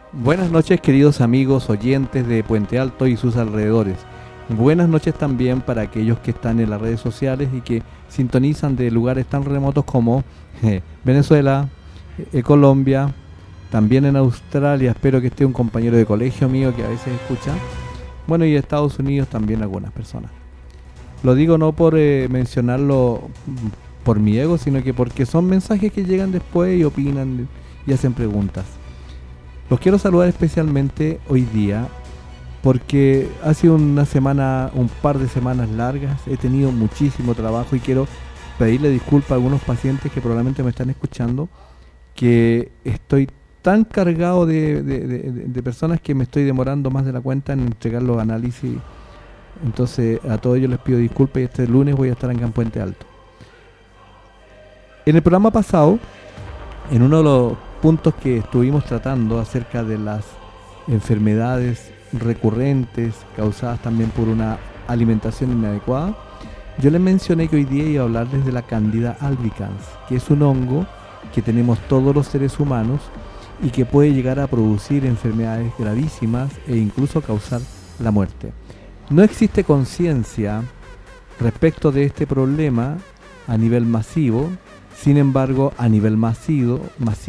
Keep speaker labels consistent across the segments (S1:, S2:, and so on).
S1: Buenas noches, queridos amigos oyentes de Puente Alto y sus alrededores. Buenas noches también para aquellos que están en las redes sociales y que sintonizan de lugares tan remotos como Venezuela, Colombia, también en Australia. Espero que esté un compañero de colegio mío que a veces escucha. Bueno, y Estados Unidos también algunas personas. Lo digo no por mencionarlo por mi ego, sino que porque son mensajes que llegan después y opinan y hacen preguntas. Los quiero saludar especialmente hoy día porque ha sido una semana, un par de semanas largas. He tenido muchísimo trabajo y quiero pedirle disculpas a algunos pacientes que probablemente me están escuchando, que estoy tan cargado de personas que me estoy demorando más de la cuenta en entregar los análisis. Entonces a todos ellos les pido disculpas y este lunes voy a estar en Puente Alto. En el programa pasado, en uno de los puntos que estuvimos tratando acerca de las enfermedades recurrentes causadas también por una alimentación inadecuada, yo les mencioné que hoy día iba a hablarles de la Candida albicans, que es un hongo que tenemos todos los seres humanos y que puede llegar a producir enfermedades gravísimas e incluso causar la muerte. No existe conciencia respecto de este problema a nivel masivo. Sin embargo, a nivel masivo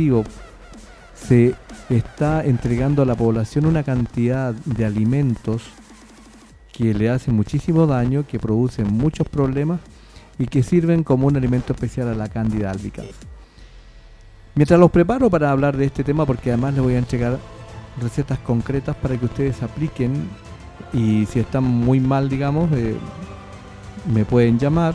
S1: se está entregando a la población una cantidad de alimentos que le hacen muchísimo daño, que producen muchos problemas y que sirven como un alimento especial a la Candida albicans. Mientras los preparo para hablar de este tema, porque además les voy a entregar recetas concretas para que ustedes apliquen, y si están muy mal, digamos, me pueden llamar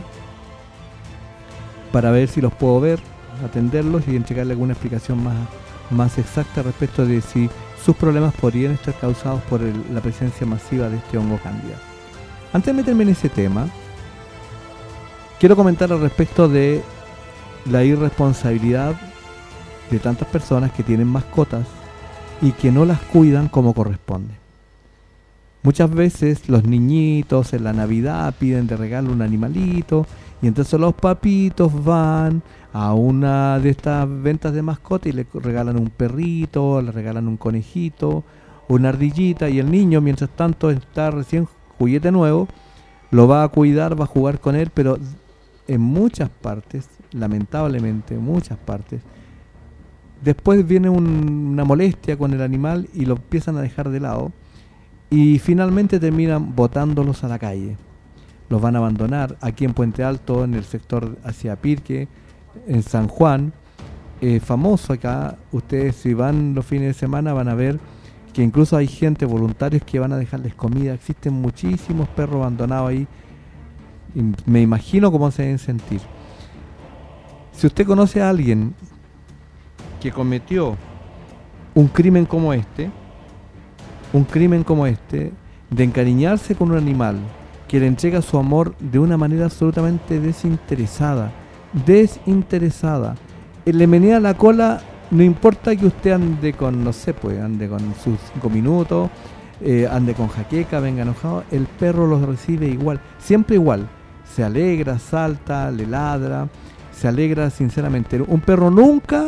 S1: para ver si los puedo ver, atenderlos y entregarle alguna explicación más exacta respecto de si sus problemas podrían estar causados por la presencia masiva de este hongo Candida. Antes de meterme en ese tema, quiero comentar al respecto de la irresponsabilidad de tantas personas que tienen mascotas y que no las cuidan como corresponde. Muchas veces los niñitos en la Navidad piden de regalo un animalito y entonces los papitos van a una de estas ventas de mascota y le regalan un perrito, le regalan un conejito, una ardillita, y el niño mientras tanto está recién juguete nuevo, lo va a cuidar, va a jugar con él, pero en muchas partes, lamentablemente en muchas partes, después viene una molestia con el animal y lo empiezan a dejar de lado y finalmente terminan botándolos a la calle. Los van a abandonar aquí en Puente Alto, en el sector hacia Pirque, en San Juan, famoso acá. Ustedes si van los fines de semana van a ver que incluso hay gente, voluntarios, que van a dejarles comida. Existen muchísimos perros abandonados ahí y me imagino cómo se deben sentir. Si usted conoce a alguien que cometió un crimen como este, de encariñarse con un animal que le entrega su amor de una manera absolutamente desinteresada, le menea la cola, no importa que usted ande con, no sé, pues ande con sus 5 minutos, ande con jaqueca, venga enojado, el perro los recibe igual, siempre igual, se alegra, salta, le ladra, se alegra sinceramente. Un perro nunca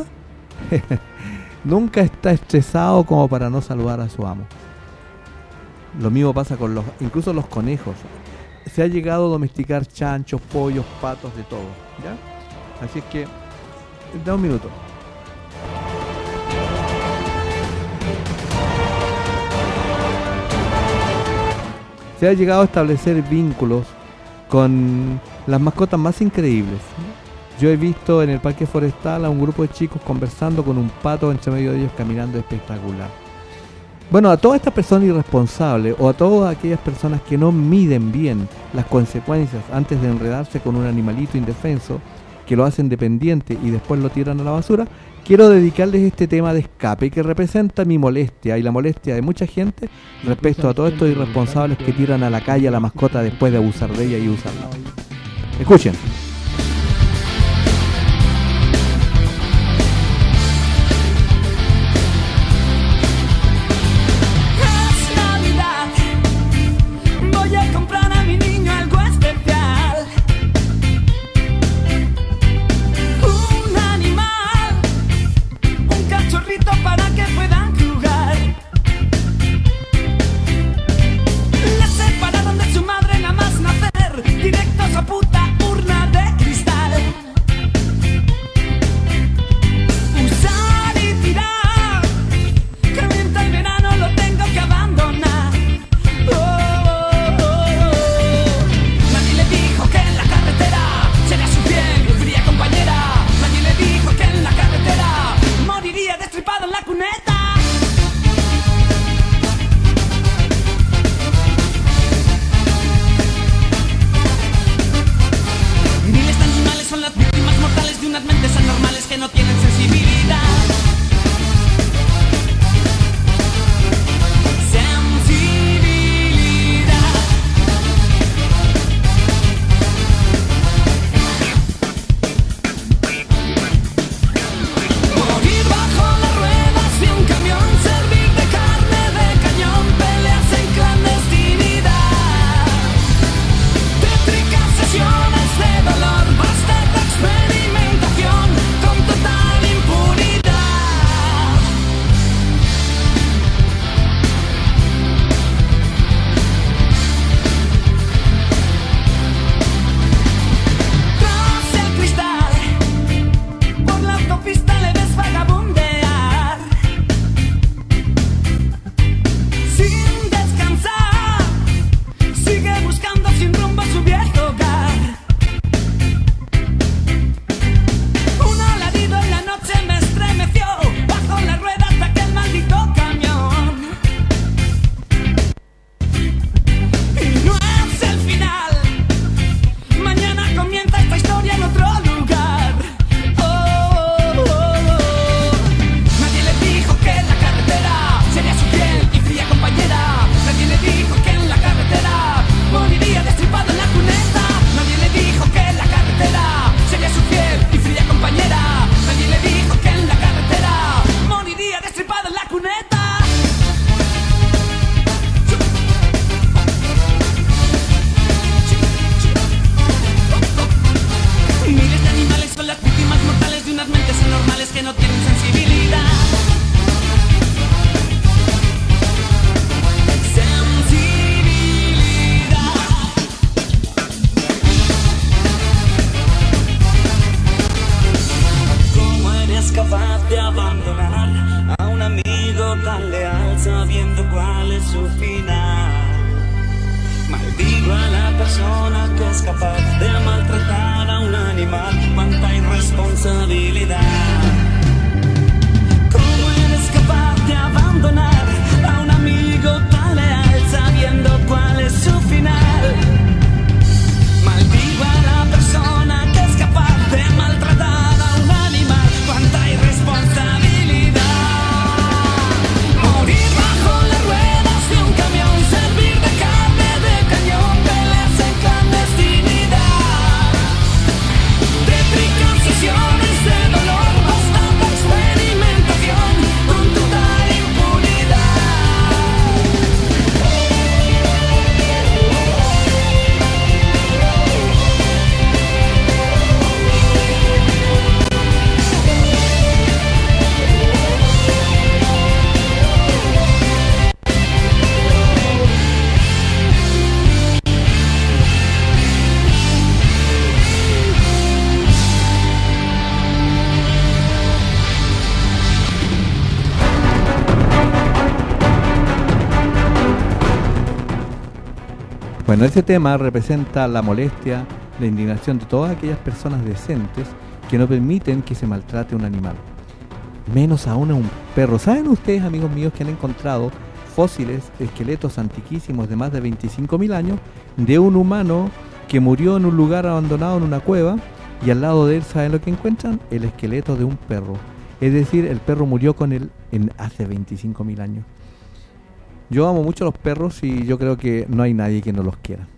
S1: está estresado como para no saludar a su amo. Lo mismo pasa con incluso los conejos. Se ha llegado a domesticar chanchos, pollos, patos, de todo, ¿ya? Así es que, da un minuto. Se ha llegado a establecer vínculos con las mascotas más increíbles. Yo he visto en el parque forestal a un grupo de chicos conversando con un pato entre medio de ellos caminando, espectacular. Bueno, a todas estas personas irresponsables o a todas aquellas personas que no miden bien las consecuencias antes de enredarse con un animalito indefenso, que lo hacen dependiente y después lo tiran a la basura, quiero dedicarles este tema de escape que representa mi molestia y la molestia de mucha gente respecto a todos estos irresponsables que tiran a la calle a la mascota después de abusar de ella y usarla. Escuchen.
S2: Para que puedan jugar. persona que es capaz de maltratar a un animal. Cuánta irresponsabilidad. ¿Cómo eres capaz de abandonar a un amigo tan leal sabiendo cuál es su final? Maldigo a la persona que es capaz de maltratar a un animal. Cuánta irresponsabilidad. Morir bajo las ruedas de un camión, servir de carne de cañón, peleas en clandestinidad. Tétricas sesiones de dolor, bastante experimentación con total impunidad.
S1: Bueno, ese tema representa la molestia, la indignación de todas aquellas personas decentes que no permiten que se maltrate un animal, menos aún a un perro. ¿Saben ustedes, amigos míos, que han encontrado fósiles, esqueletos antiquísimos de más de 25.000 años de un humano que murió en un lugar abandonado en una cueva, y al lado de él, ¿saben lo que encuentran? El esqueleto de un perro. Es decir, el perro murió con él hace 25.000 años. Yo amo mucho a los perros y yo creo que no hay nadie que no los quiera.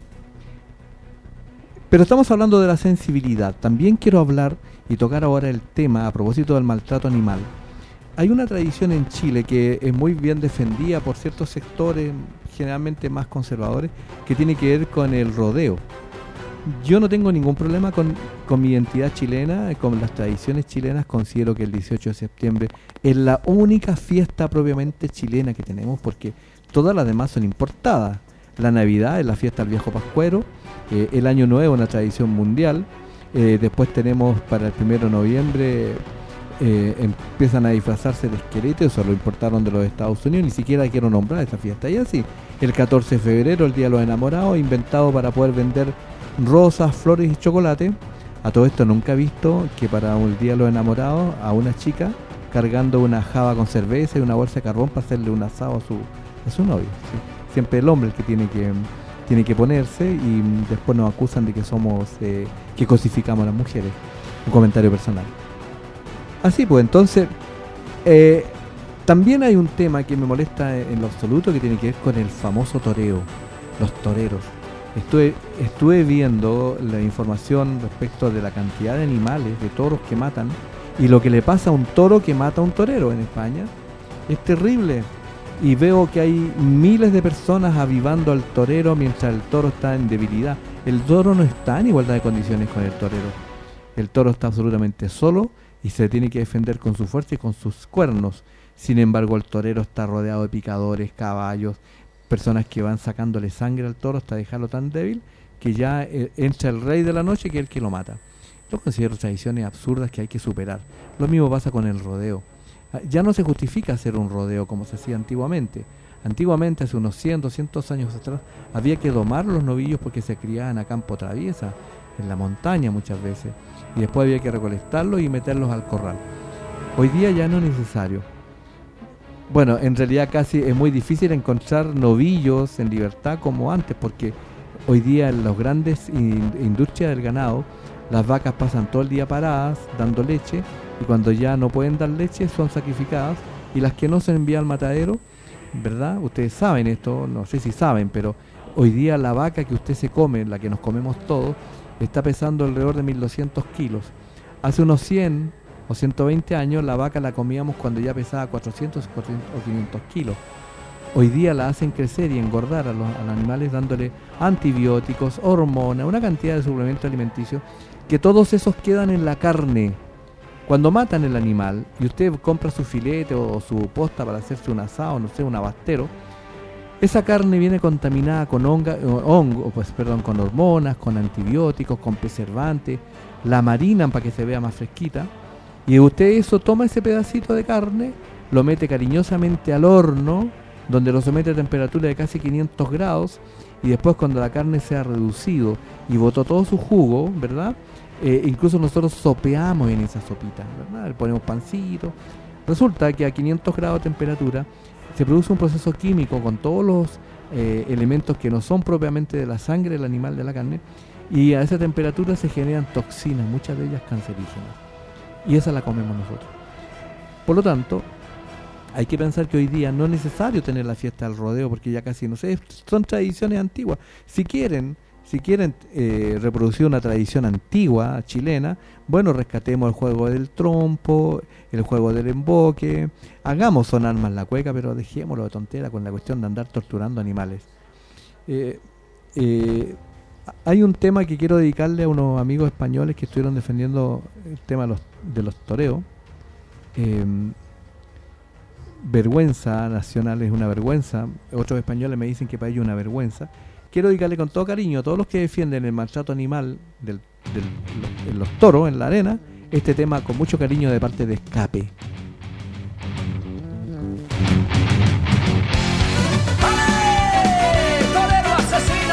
S1: Pero estamos hablando de la sensibilidad. También quiero hablar y tocar ahora el tema a propósito del maltrato animal. Hay una tradición en Chile que es muy bien defendida por ciertos sectores, generalmente más conservadores, que tiene que ver con el rodeo. Yo no tengo ningún problema con mi identidad chilena, con las tradiciones chilenas. Considero que el 18 de septiembre es la única fiesta propiamente chilena que tenemos, porque todas las demás son importadas. La Navidad es la fiesta del viejo pascuero, el Año Nuevo es una tradición mundial, después tenemos para el 1 de noviembre empiezan a disfrazarse de esqueletos, eso lo importaron de los Estados Unidos, ni siquiera quiero nombrar esta fiesta. Y así, el 14 de febrero, el Día de los Enamorados, inventado para poder vender rosas, flores y chocolate. A todo esto nunca he visto que para el Día de los Enamorados a una chica cargando una java con cerveza y una bolsa de carbón para hacerle un asado a su novio, ¿sí? Siempre el hombre el que tiene que ponerse, y después nos acusan de que somos que cosificamos a las mujeres. Un comentario personal. Así pues, entonces también hay un tema que me molesta en lo absoluto, que tiene que ver con el famoso toreo, los toreros. Estuve viendo la información respecto de la cantidad de animales, de toros que matan, y lo que le pasa a un toro que mata a un torero en España es terrible. Y veo que hay miles de personas avivando al torero mientras el toro está en debilidad. El toro no está en igualdad de condiciones con el torero. El toro está absolutamente solo y se tiene que defender con su fuerza y con sus cuernos. Sin embargo, el torero está rodeado de picadores, caballos, personas que van sacándole sangre al toro hasta dejarlo tan débil que ya entra el rey de la noche, que es el que lo mata. Yo considero tradiciones absurdas que hay que superar. Lo mismo pasa con el rodeo. Ya no se justifica hacer un rodeo como se hacía antiguamente. Antiguamente, hace unos 100, 200 años atrás, había que domar los novillos porque se criaban a campo traviesa, en la montaña muchas veces, y después había que recolectarlos y meterlos al corral. Hoy día ya no es necesario. Bueno, en realidad casi es muy difícil encontrar novillos en libertad como antes, porque hoy día en las grandes industrias del ganado, las vacas pasan todo el día paradas dando leche, y cuando ya no pueden dar leche son sacrificadas, y las que no se envían al matadero, ¿verdad? Ustedes saben esto, no sé si saben, pero hoy día la vaca que usted se come, la que nos comemos todos, está pesando alrededor de 1200 kilos. Hace unos 100 o 120 años la vaca la comíamos cuando ya pesaba 400 o 500 kilos. Hoy día la hacen crecer y engordar a los animales dándole antibióticos, hormonas, una cantidad de suplementos alimenticios, que todos esos quedan en la carne. Cuando matan el animal y usted compra su filete o su posta para hacerse un asado, no sé, un abastero, esa carne viene contaminada con con hormonas, con antibióticos, con preservantes, la marinan para que se vea más fresquita, y usted toma ese pedacito de carne, lo mete cariñosamente al horno donde lo somete a temperatura de casi 500 grados y después cuando la carne se ha reducido y botó todo su jugo, ¿verdad? Incluso nosotros sopeamos en esa sopita, ¿verdad? Le ponemos pancito. Resulta que a 500 grados de temperatura se produce un proceso químico con todos los elementos que no son propiamente de la sangre del animal, de la carne, y a esa temperatura se generan toxinas, muchas de ellas cancerígenas, y esa la comemos nosotros. Por lo tanto, hay que pensar que hoy día no es necesario tener la fiesta del rodeo, porque ya casi, no sé, son tradiciones antiguas. Si quieren reproducir una tradición antigua chilena, bueno, rescatemos el juego del trompo, el juego del emboque, hagamos sonar más la cueca, pero dejémoslo de tontera con la cuestión de andar torturando animales. Hay un tema que quiero dedicarle a unos amigos españoles que estuvieron defendiendo el tema de los toreos. Vergüenza nacional es una vergüenza. Otros españoles me dicen que para ellos es una vergüenza. Quiero dedicarle con todo cariño a todos los que defienden el maltrato animal de los toros en la arena, este tema con mucho cariño de parte de Escape.
S2: ¡Ale! ¡Torero asesino!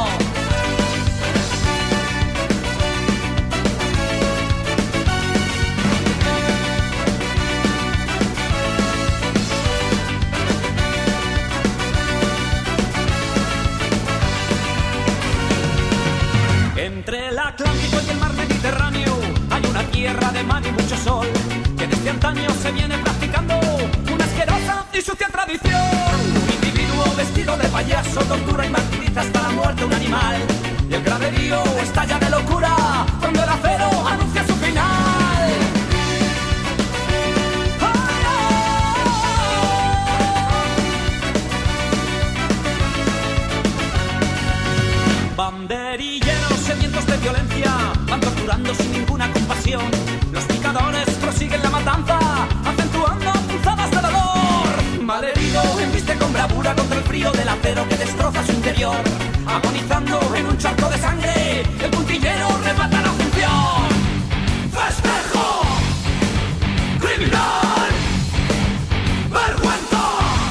S2: Entre el Atlántico y el mar Mediterráneo hay una tierra de mar y mucho sol, que desde antaño se viene practicando una asquerosa y sucia tradición. Un individuo vestido de payaso tortura y martiriza hasta la muerte un animal, y el graderío estalla de locura cuando el acero anuncia su final. Banderilleros sedientos de violencia van torturando sin ninguna compasión. Los picadores prosiguen la matanza, acentuando punzadas de dolor. Malherido embiste con bravura contra el frío del acero que destroza su interior. Agonizando en un charco de sangre, el puntillero remata la función. ¡Festejo! ¡Criminal! ¡Vergüenza!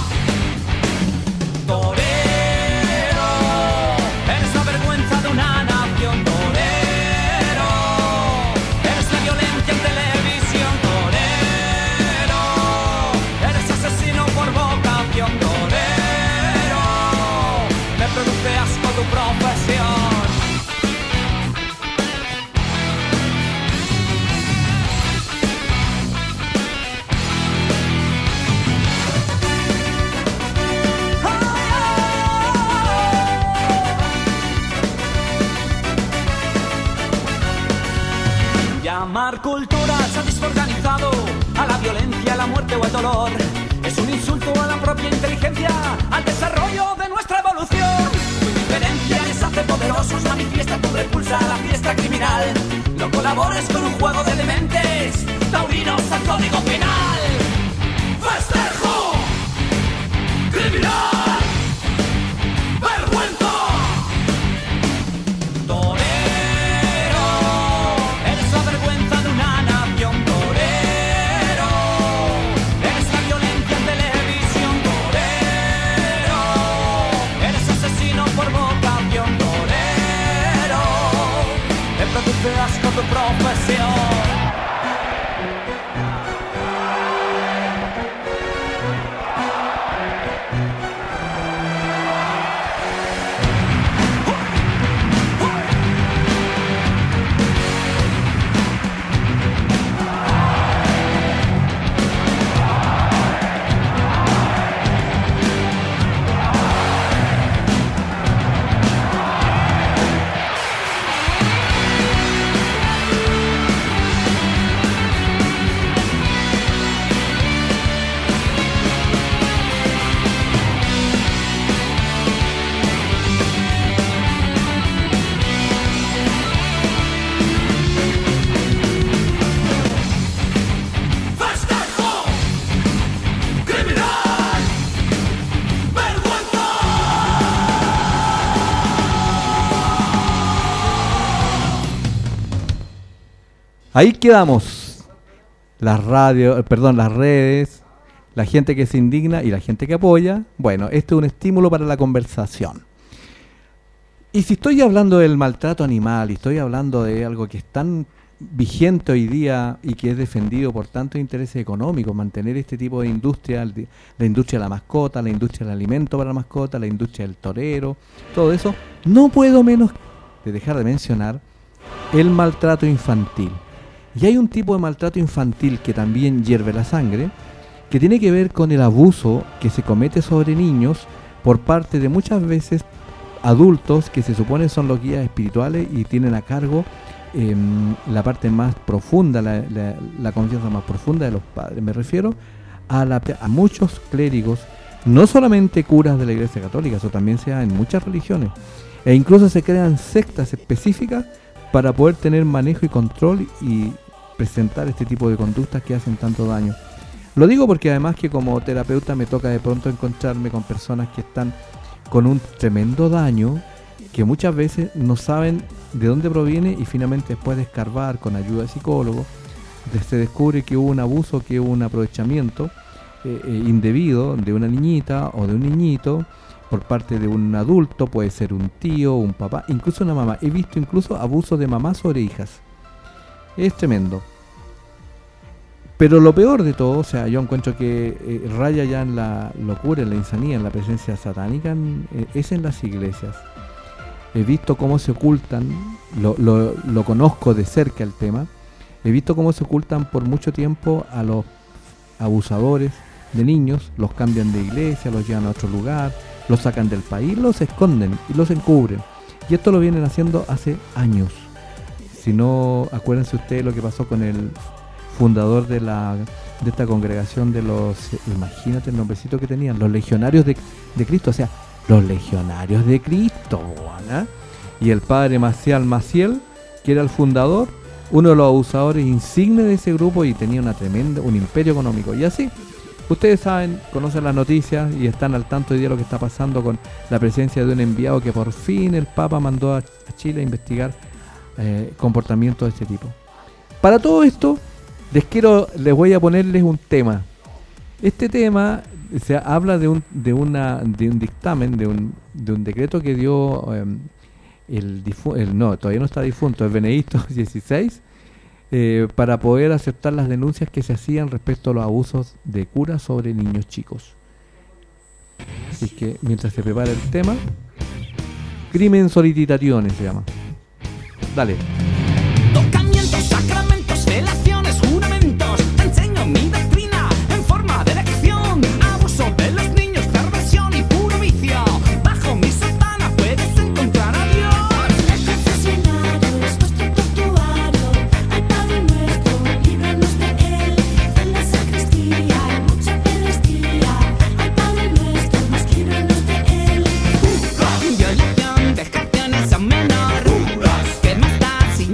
S2: Llamar cultura al sadismo organizado, a la violencia, a la muerte o al dolor, es un insulto a la propia inteligencia, al desarrollo de nuestra evolución. Tu indiferencia les hace poderosos, manifiesta tu repulsa a la fiesta criminal. No colabores con un juego de dementes, taurinos al código penal. ¡Festejo! ¡Criminal! ¡Vergüenza! Asco tu profesión.
S1: Ahí quedamos. Las redes, la gente que se indigna y la gente que apoya. Bueno, este es un estímulo para la conversación. Y si estoy hablando del maltrato animal y estoy hablando de algo que es tan vigente hoy día y que es defendido por tantos intereses económicos, mantener este tipo de industria, la industria de la mascota, la industria del alimento para la mascota, la industria del torero, todo eso, no puedo menos de dejar de mencionar el maltrato infantil. Y hay un tipo de maltrato infantil que también hierve la sangre, que tiene que ver con el abuso que se comete sobre niños por parte de muchas veces adultos que se supone son los guías espirituales y tienen a cargo la parte más profunda, la confianza más profunda de los padres. Me refiero a muchos clérigos, no solamente curas de la Iglesia Católica, eso también se da en muchas religiones, e incluso se crean sectas específicas para poder tener manejo y control y presentar este tipo de conductas que hacen tanto daño. Lo digo porque además que como terapeuta me toca de pronto encontrarme con personas que están con un tremendo daño que muchas veces no saben de dónde proviene y finalmente después de escarbar con ayuda de psicólogos se descubre que hubo un abuso, que hubo un aprovechamiento indebido de una niñita o de un niñito por parte de un adulto, puede ser un tío, un papá, incluso una mamá. He visto incluso abuso de mamá sobre hijas. Es tremendo. Pero lo peor de todo, o sea, yo encuentro que raya ya en la locura, en la insanía, en la presencia satánica, es en las iglesias. He visto cómo se ocultan, lo conozco de cerca el tema, he visto cómo se ocultan por mucho tiempo a los abusadores de niños, los cambian de iglesia, los llevan a otro lugar, los sacan del país, los esconden y los encubren. Y esto lo vienen haciendo hace años. Si no, acuérdense ustedes lo que pasó con el fundador de esta congregación de los, imagínate el nombrecito que tenían, los legionarios de Cristo, o sea, los legionarios de Cristo, ¿no? Y el padre Maciel, que era el fundador, uno de los abusadores insignes de ese grupo y tenía un imperio económico. Y así, ustedes saben, conocen las noticias y están al tanto hoy día de lo que está pasando con la presencia de un enviado que por fin el Papa mandó a Chile a investigar comportamientos de este tipo. Para todo esto, les voy a ponerles un tema. Este tema se habla de un dictamen, de un decreto que dio todavía no está difunto, el Benedicto XVI, para poder aceptar las denuncias que se hacían respecto a los abusos de curas sobre niños chicos. Así que mientras se prepara el tema, Crimen Solicitationes se llama. Dale.
S2: Tocamientos, sacramentos, felaciones, juramentos. Te enseño mi doctrina en forma de lección. Abuso de los niños, perversión y puro vicio. Bajo mi sotana puedes encontrar a Dios.
S3: El confesionario es nuestro portuario. Al Padre nuestro, líbranos de él. En la sacristía hay mucha pedestía. Al Padre nuestro, mas líbranos de él.
S2: Violación, vejaciones a menor. ¿Qué más da si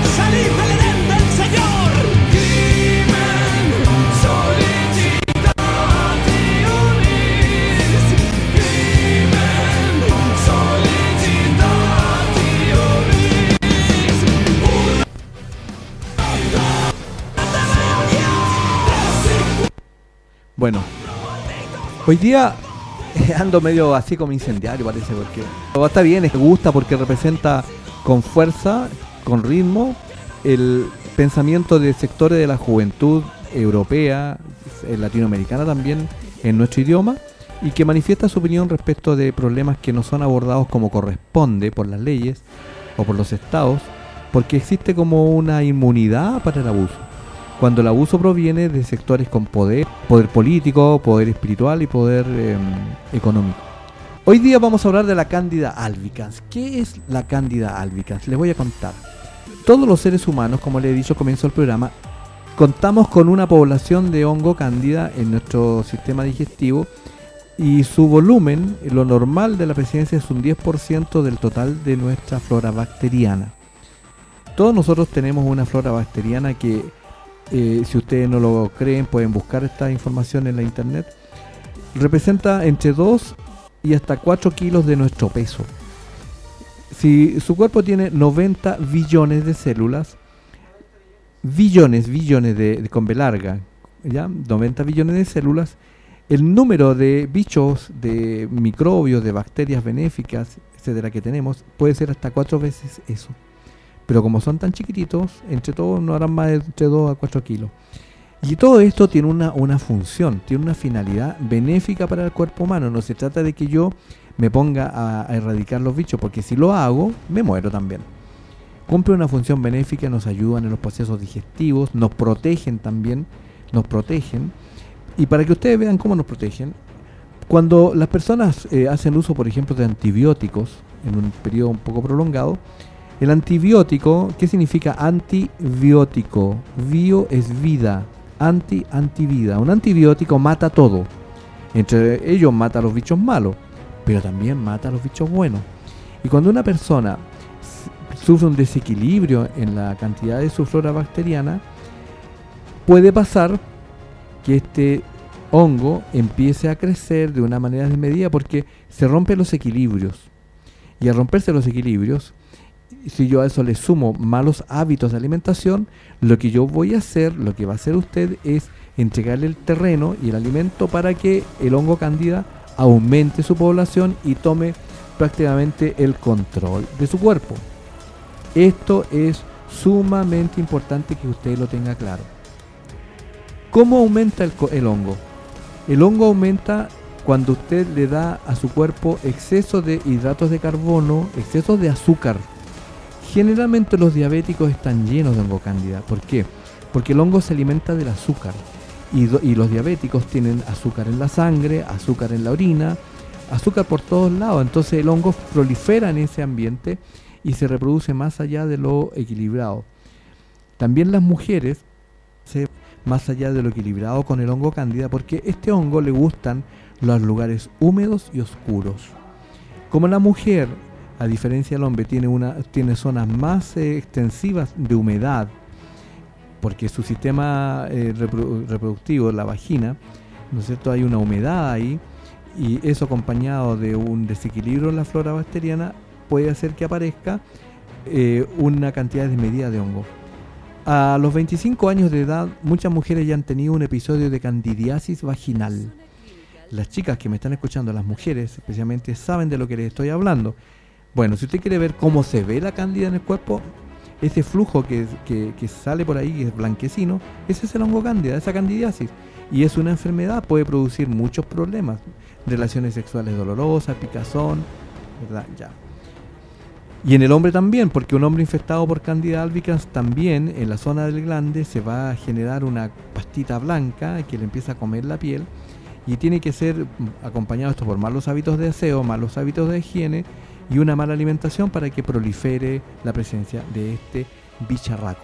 S2: salir del Edén del Señor. Crimen, solicitati unis. Crimen, solicitati unis.
S1: Bueno, hoy día ando medio así como incendiario, parece, porque pero está bien, me gusta porque representa con fuerza, con ritmo, el pensamiento de sectores de la juventud europea, latinoamericana también, en nuestro idioma, y que manifiesta su opinión respecto de problemas que no son abordados como corresponde por las leyes o por los estados, porque existe como una inmunidad para el abuso. Cuando el abuso proviene de sectores con poder político, poder espiritual y poder económico. Hoy día vamos a hablar de la Candida albicans. ¿Qué es la Candida albicans? Les voy a contar. Todos los seres humanos, como les he dicho al comienzo del programa, contamos con una población de hongo cándida en nuestro sistema digestivo y su volumen, lo normal de la presencia, es un 10% del total de nuestra flora bacteriana. Todos nosotros tenemos una flora bacteriana que si ustedes no lo creen, pueden buscar esta información en la internet. Representa entre 2 y hasta 4 kilos de nuestro peso. Si su cuerpo tiene 90 billones de células, billones con B larga, ¿ya? 90 billones de células, el número de bichos, de microbios, de bacterias benéficas, etcétera, que tenemos, puede ser hasta 4 veces eso. Pero como son tan chiquititos, entre todos no harán más de entre 2 a 4 kilos. Y todo esto tiene una función, tiene una finalidad benéfica para el cuerpo humano. No se trata de que yo me ponga a erradicar los bichos, porque si lo hago, me muero también. Cumple una función benéfica, nos ayudan en los procesos digestivos, nos protegen también, Y para que ustedes vean cómo nos protegen, cuando las personas hacen uso, por ejemplo, de antibióticos en un periodo un poco prolongado, el antibiótico, ¿qué significa antibiótico? Bio es vida, antivida. Un antibiótico mata todo. Entre ellos mata a los bichos malos, pero también mata a los bichos buenos. Y cuando una persona sufre un desequilibrio en la cantidad de su flora bacteriana, puede pasar que este hongo empiece a crecer de una manera desmedida porque se rompen los equilibrios. Y al romperse los equilibrios, si yo a eso le sumo malos hábitos de alimentación, lo que yo voy a hacer, lo que va a hacer usted es entregarle el terreno y el alimento para que el hongo cándida aumente su población y tome prácticamente el control de su cuerpo. Esto es sumamente importante que usted lo tenga claro. ¿Cómo aumenta el hongo? El hongo aumenta cuando usted le da a su cuerpo exceso de hidratos de carbono, exceso de azúcar. Generalmente los diabéticos están llenos de hongo cándida. ¿Por qué? Porque el hongo se alimenta del azúcar y los diabéticos tienen azúcar en la sangre, azúcar en la orina, azúcar por todos lados. Entonces el hongo prolifera en ese ambiente y se reproduce más allá de lo equilibrado. También las mujeres se más allá de lo equilibrado con el hongo cándida, porque este hongo le gustan los lugares húmedos y oscuros. Como la mujer, a diferencia del hombre, tiene zonas más extensivas de humedad, porque su sistema reproductivo, la vagina, ¿no es cierto?, hay una humedad ahí, y eso acompañado de un desequilibrio en la flora bacteriana puede hacer que aparezca una cantidad desmedida de hongo. A los 25 años de edad, muchas mujeres ya han tenido un episodio de candidiasis vaginal. Las chicas que me están escuchando, las mujeres especialmente, saben de lo que les estoy hablando. Bueno, si usted quiere ver cómo se ve la cándida en el cuerpo, ese flujo que sale por ahí, que es blanquecino, ese es el hongo cándida, esa candidiasis. Y es una enfermedad, puede producir muchos problemas, relaciones sexuales dolorosas, picazón, ¿verdad? Ya. Y en el hombre también, porque un hombre infectado por Candida albicans también en la zona del glande se va a generar una pastita blanca que le empieza a comer la piel, y tiene que ser acompañado esto por malos hábitos de aseo, malos hábitos de higiene y una mala alimentación para que prolifere la presencia de este bicharraco.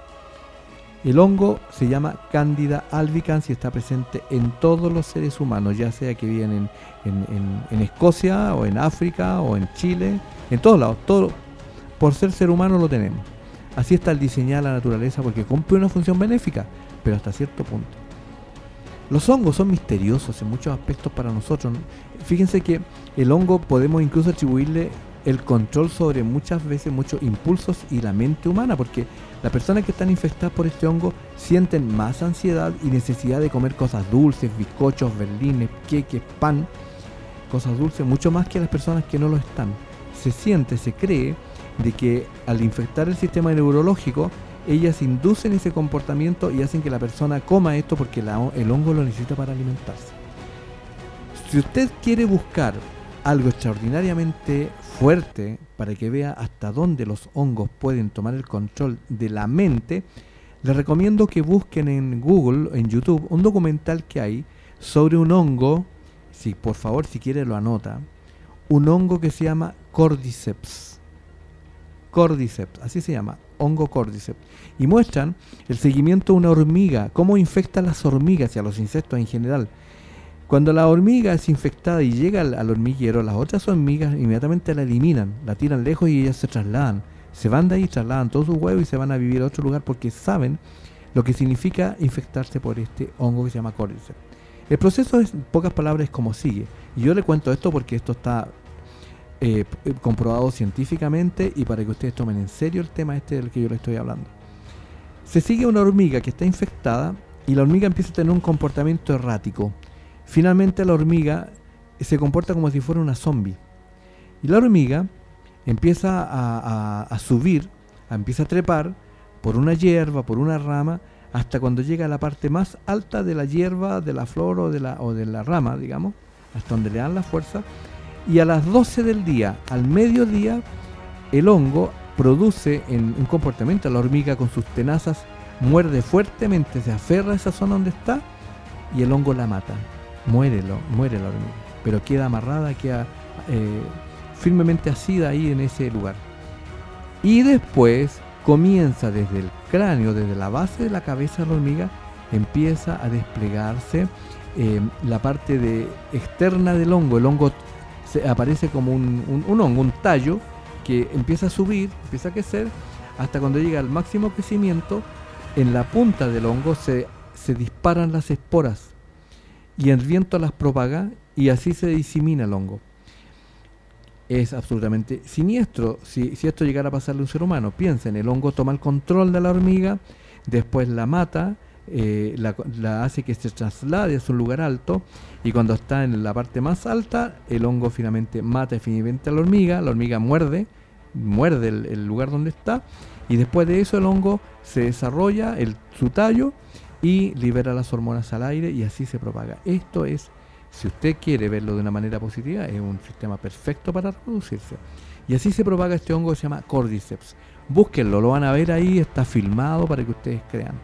S1: El hongo se llama Candida albicans y está presente en todos los seres humanos, ya sea que viven en Escocia o en África o en Chile, en todos lados. Todo, por ser humano lo tenemos. Así está diseñada la naturaleza porque cumple una función benéfica, pero hasta cierto punto. Los hongos son misteriosos en muchos aspectos para nosotros. Fíjense que el hongo podemos incluso atribuirle el control sobre muchas veces muchos impulsos y la mente humana, porque las personas que están infectadas por este hongo sienten más ansiedad y necesidad de comer cosas dulces, bizcochos, berlines, queques, pan, cosas dulces, mucho más que las personas que no lo están. Se cree de que al infectar el sistema neurológico, ellas inducen ese comportamiento y hacen que la persona coma esto porque el hongo lo necesita para alimentarse. Si usted quiere buscar algo extraordinariamente fuerte para que vea hasta dónde los hongos pueden tomar el control de la mente, les recomiendo que busquen en Google, en YouTube, un documental que hay sobre un hongo, si por favor si quiere lo anota, un hongo que se llama Cordyceps. Cordyceps, así se llama, hongo Cordyceps. Y muestran el seguimiento de una hormiga, cómo infecta a las hormigas y a los insectos en general. Cuando la hormiga es infectada y llega al hormiguero, las otras hormigas inmediatamente la eliminan, la tiran lejos y ellas se trasladan. Se van de ahí, trasladan todos sus huevos y se van a vivir a otro lugar porque saben lo que significa infectarse por este hongo que se llama Cordyceps. El proceso es, en pocas palabras, es como sigue. Y yo le cuento esto porque esto está comprobado científicamente y para que ustedes tomen en serio el tema este del que yo les estoy hablando. Se sigue una hormiga que está infectada y la hormiga empieza a tener un comportamiento errático. Finalmente la hormiga se comporta como si fuera una zombie. Y la hormiga empieza a subir, empieza a trepar por una hierba, por una rama, hasta cuando llega a la parte más alta de la hierba, de la flor o de la rama, digamos, hasta donde le dan la fuerza. Y a las 12 del día, al mediodía, el hongo produce en un comportamiento. La hormiga con sus tenazas muerde fuertemente, se aferra a esa zona donde está y el hongo la mata. Muere la hormiga, pero queda amarrada, queda firmemente asida ahí en ese lugar. Y después comienza desde el cráneo, desde la base de la cabeza de la hormiga, empieza a desplegarse la parte externa del hongo. El hongo aparece como un hongo, un tallo que empieza a subir, empieza a crecer, hasta cuando llega al máximo crecimiento. En la punta del hongo se disparan las esporas y el viento las propaga y así se disemina el hongo. Es absolutamente siniestro si esto llegara a pasarle a un ser humano. Piensen, el hongo toma el control de la hormiga, después la mata, la hace que se traslade a un lugar alto y cuando está en la parte más alta, el hongo finalmente mata definitivamente a la hormiga muerde el lugar donde está y después de eso el hongo se desarrolla su tallo y libera las hormonas al aire y así se propaga. Esto es, si usted quiere verlo de una manera positiva, es un sistema perfecto para reproducirse. Y así se propaga este hongo que se llama Cordyceps. Búsquenlo, lo van a ver ahí, está filmado para que ustedes crean.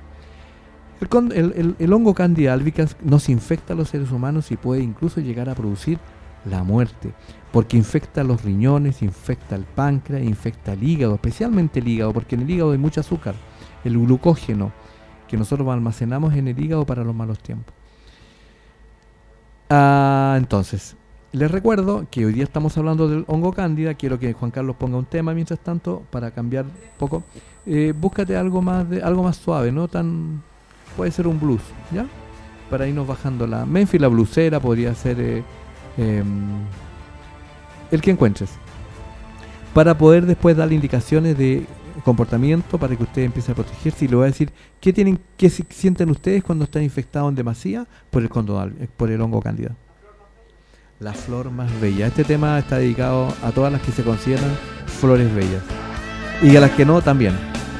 S1: El hongo Candida albicans nos infecta a los seres humanos y puede incluso llegar a producir la muerte, porque infecta los riñones, infecta el páncreas, infecta el hígado, especialmente el hígado, porque en el hígado hay mucho azúcar, el glucógeno, que nosotros almacenamos en el hígado para los malos tiempos. Entonces, les recuerdo que hoy día estamos hablando del hongo cándida. Quiero que Juan Carlos ponga un tema mientras tanto para cambiar un poco. Búscate algo más suave, no tan, puede ser un blues, ¿ya? Para irnos bajando la Memphis, la blusera, podría ser el que encuentres, para poder después darle indicaciones de comportamiento para que ustedes empiecen a protegerse. Y le voy a decir qué sienten ustedes cuando están infectados en demasía por el hongo cándida. La flor más bella. Este tema está dedicado a todas las que se consideran flores bellas y a las que no también.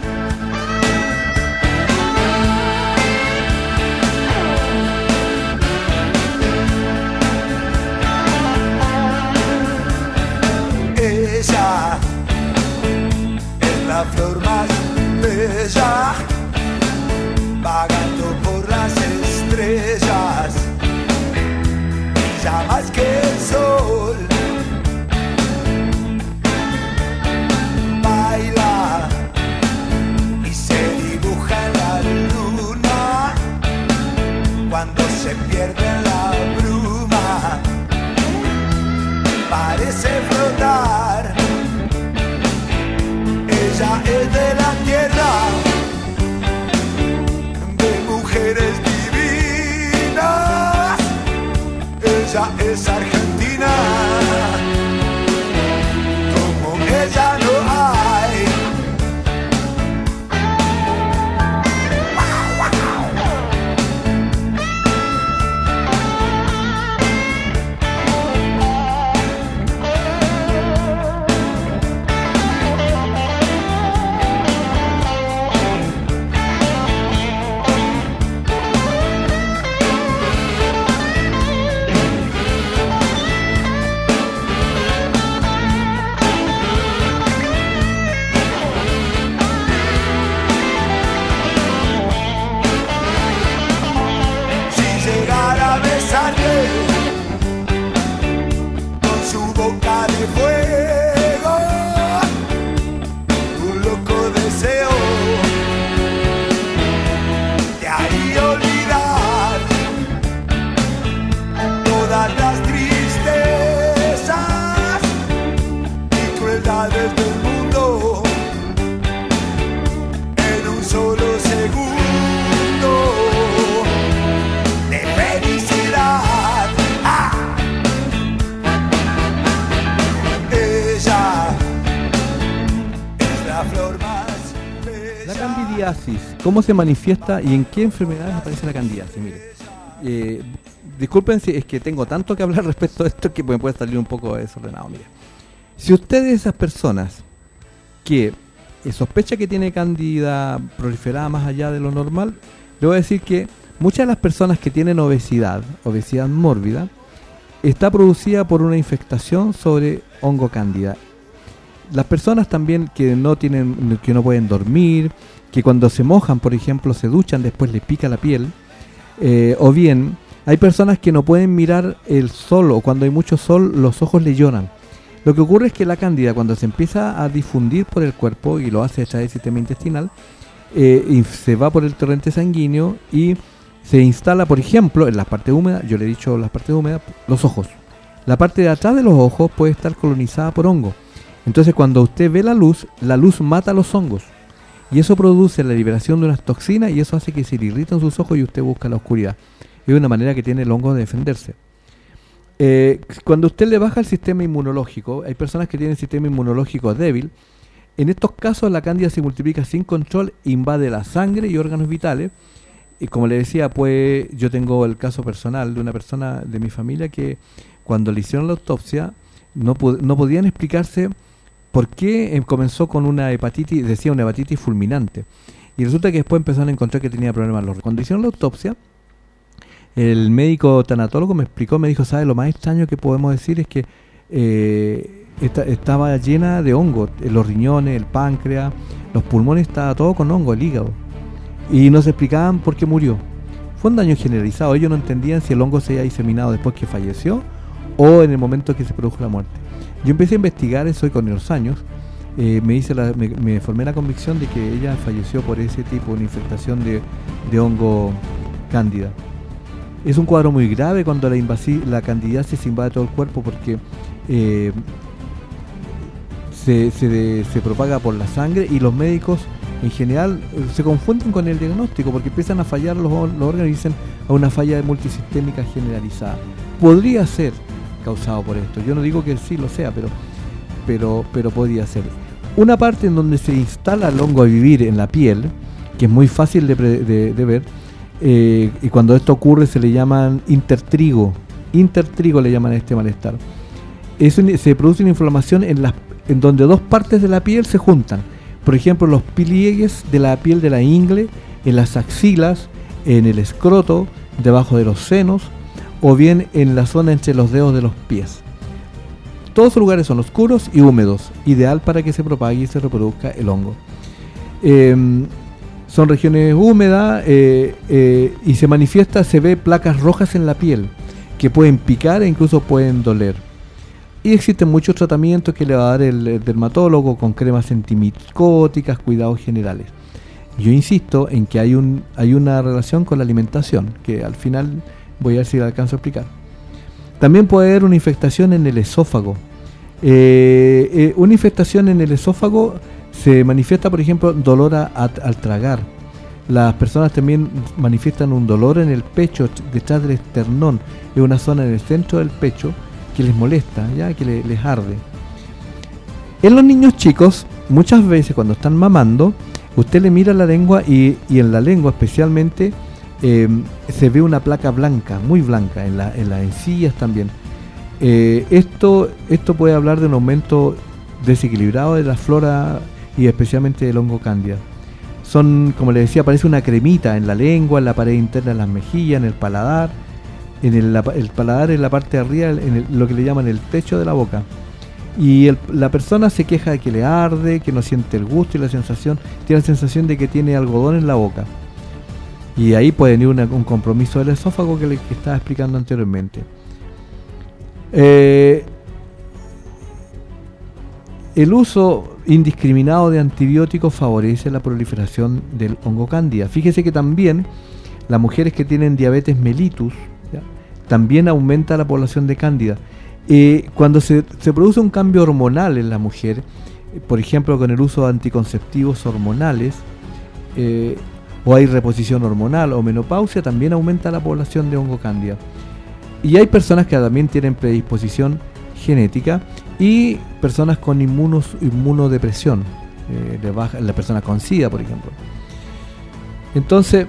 S4: Ella es la flor más bella, vagando por las estrellas, brilla más que el sol, baila ella es argentina, como ella no hay. Con su boca de fuego, un loco deseo de ahí olvidar todas las tristezas y crueldades del mundo en un solo segundo.
S1: La candidiasis, ¿cómo se manifiesta y en qué enfermedades aparece la candidiasis? Mire, disculpen si es que tengo tanto que hablar respecto a esto que me puede salir un poco desordenado. Mire, si usted es de esas personas que sospecha que tiene cándida proliferada más allá de lo normal, le voy a decir que muchas de las personas que tienen obesidad mórbida, está producida por una infectación sobre hongo cándida. Las personas también que no pueden dormir, que cuando se mojan, por ejemplo, se duchan, después les pica la piel, o bien hay personas que no pueden mirar el sol, o cuando hay mucho sol los ojos le lloran. Lo que ocurre es que la cándida, cuando se empieza a difundir por el cuerpo y lo hace a través del sistema intestinal, y se va por el torrente sanguíneo y se instala, por ejemplo, en las partes húmedas. Yo le he dicho las partes húmedas, los ojos. La parte de atrás de los ojos puede estar colonizada por hongo. Entonces cuando usted ve la luz mata los hongos. Y eso produce la liberación de unas toxinas y eso hace que se le irritan sus ojos y usted busca la oscuridad. Es una manera que tiene el hongo de defenderse. Cuando usted le baja el sistema inmunológico, hay personas que tienen sistema inmunológico débil. En estos casos la cándida se multiplica sin control, invade la sangre y órganos vitales. Y como le decía, pues yo tengo el caso personal de una persona de mi familia que cuando le hicieron la autopsia no podían explicarse por qué comenzó con una hepatitis, decía una hepatitis fulminante. Y resulta que después empezaron a encontrar que tenía problemas los riñones. Cuando hicieron la autopsia, el médico tanatólogo me dijo, ¿sabe? Lo más extraño que podemos decir es que estaba llena de hongo, los riñones, el páncreas, los pulmones, estaba todo con hongo, el hígado. Y no se explicaban por qué murió. Fue un daño generalizado. Ellos no entendían si el hongo se había diseminado después que falleció o en el momento que se produjo la muerte. Yo empecé a investigar eso y con los años me formé la convicción de que ella falleció por ese tipo de infectación de hongo cándida. Es un cuadro muy grave cuando la candidiasis invade todo el cuerpo porque se propaga por la sangre y los médicos en general se confunden con el diagnóstico porque empiezan a fallar los órganos y dicen a una falla multisistémica generalizada. Podría ser causado por esto. Yo no digo que sí lo sea, pero podría ser. Una parte en donde se instala el hongo a vivir en la piel, que es muy fácil de ver, y cuando esto ocurre se le llaman intertrigo le llaman a este malestar. Se produce una inflamación en donde dos partes de la piel se juntan. Por ejemplo, los pliegues de la piel de la ingle, en las axilas, en el escroto, debajo de los senos, o bien en la zona entre los dedos de los pies. Todos los lugares son oscuros y húmedos, ideal para que se propague y se reproduzca el hongo. Son regiones húmedas y se ve placas rojas en la piel que pueden picar e incluso pueden doler. Y existen muchos tratamientos que le va a dar el dermatólogo con cremas antimicóticas, cuidados generales. Yo insisto en que hay una relación con la alimentación, que al final voy a ver si la alcanzo a explicar. También puede haber una infectación en el esófago. Una infectación en el esófago se manifiesta, por ejemplo, dolor al tragar, Las personas también manifiestan un dolor en el pecho, detrás del esternón. Es una zona en el centro del pecho que les molesta, ya que les arde. En los niños chicos, muchas veces cuando están mamando, usted le mira la lengua y en la lengua especialmente se ve una placa blanca, muy blanca, en las encías también. Esto puede hablar de un aumento desequilibrado de la flora y especialmente del hongo cándida. Son, como les decía, parece una cremita en la lengua, en la pared interna de las mejillas, en el paladar. El paladar es la parte de arriba, lo que le llaman el techo de la boca. Y la persona se queja de que le arde, que no siente el gusto y tiene la sensación de que tiene algodón en la boca. Y ahí puede venir un compromiso del esófago que estaba explicando anteriormente. El uso indiscriminado de antibióticos favorece la proliferación del hongo cándida. Fíjese que también las mujeres que tienen diabetes mellitus, ¿ya?, también aumenta la población de cándida. Cuando se produce un cambio hormonal en la mujer, por ejemplo con el uso de anticonceptivos hormonales, o hay reposición hormonal o menopausia, también aumenta la población de hongo cándida. Y hay personas que también tienen predisposición genética y personas con inmunodepresión, la persona con SIDA, por ejemplo. Entonces,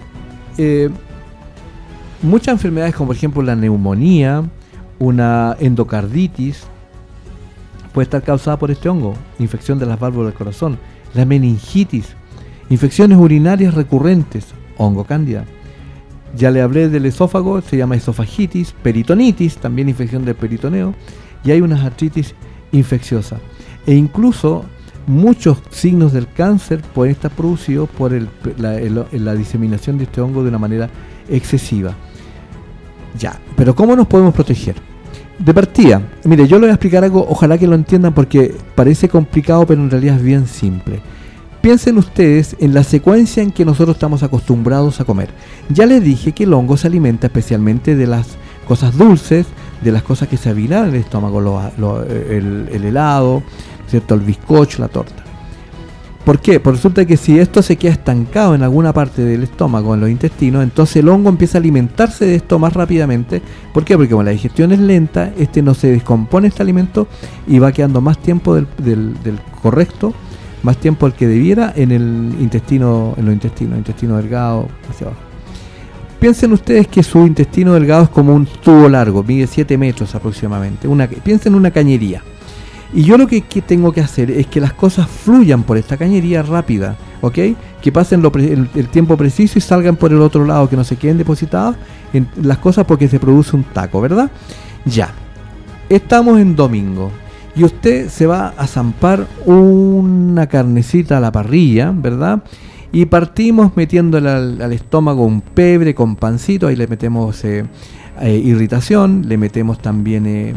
S1: muchas enfermedades como por ejemplo la neumonía, una endocarditis, puede estar causada por este hongo, infección de las válvulas del corazón, la meningitis, infecciones urinarias recurrentes, hongo cándida. Ya le hablé del esófago, se llama esofagitis, peritonitis, también infección del peritoneo, y hay una artritis infecciosa. E incluso muchos signos del cáncer pueden estar producidos por la diseminación de este hongo de una manera excesiva. Ya, pero ¿cómo nos podemos proteger? De partida, mire, yo le voy a explicar algo, ojalá que lo entiendan porque parece complicado, pero en realidad es bien simple. Piensen ustedes en la secuencia en que nosotros estamos acostumbrados a comer. Ya les dije que el hongo se alimenta especialmente de las cosas dulces, de las cosas que se avinan en el estómago, el helado, ¿cierto?, el bizcocho, la torta. ¿Por qué? Pues resulta que si esto se queda estancado en alguna parte del estómago, en los intestinos, entonces el hongo empieza a alimentarse de esto más rápidamente. ¿Por qué? Porque como la digestión es lenta, no se descompone este alimento y va quedando más tiempo del correcto, más tiempo el que debiera en el intestino, intestino delgado, hacia abajo. Piensen ustedes que su intestino delgado es como un tubo largo, mide 7 metros aproximadamente. Piensen en una cañería. Y yo lo que tengo que hacer es que las cosas fluyan por esta cañería rápida, ¿ok? Que pasen el tiempo preciso y salgan por el otro lado, que no se queden depositadas en las cosas porque se produce un taco, ¿verdad? Ya, estamos en domingo y usted se va a zampar una carnecita a la parrilla, ¿verdad? Y partimos metiéndole al estómago un pebre con pancito, ahí le metemos irritación, le metemos también...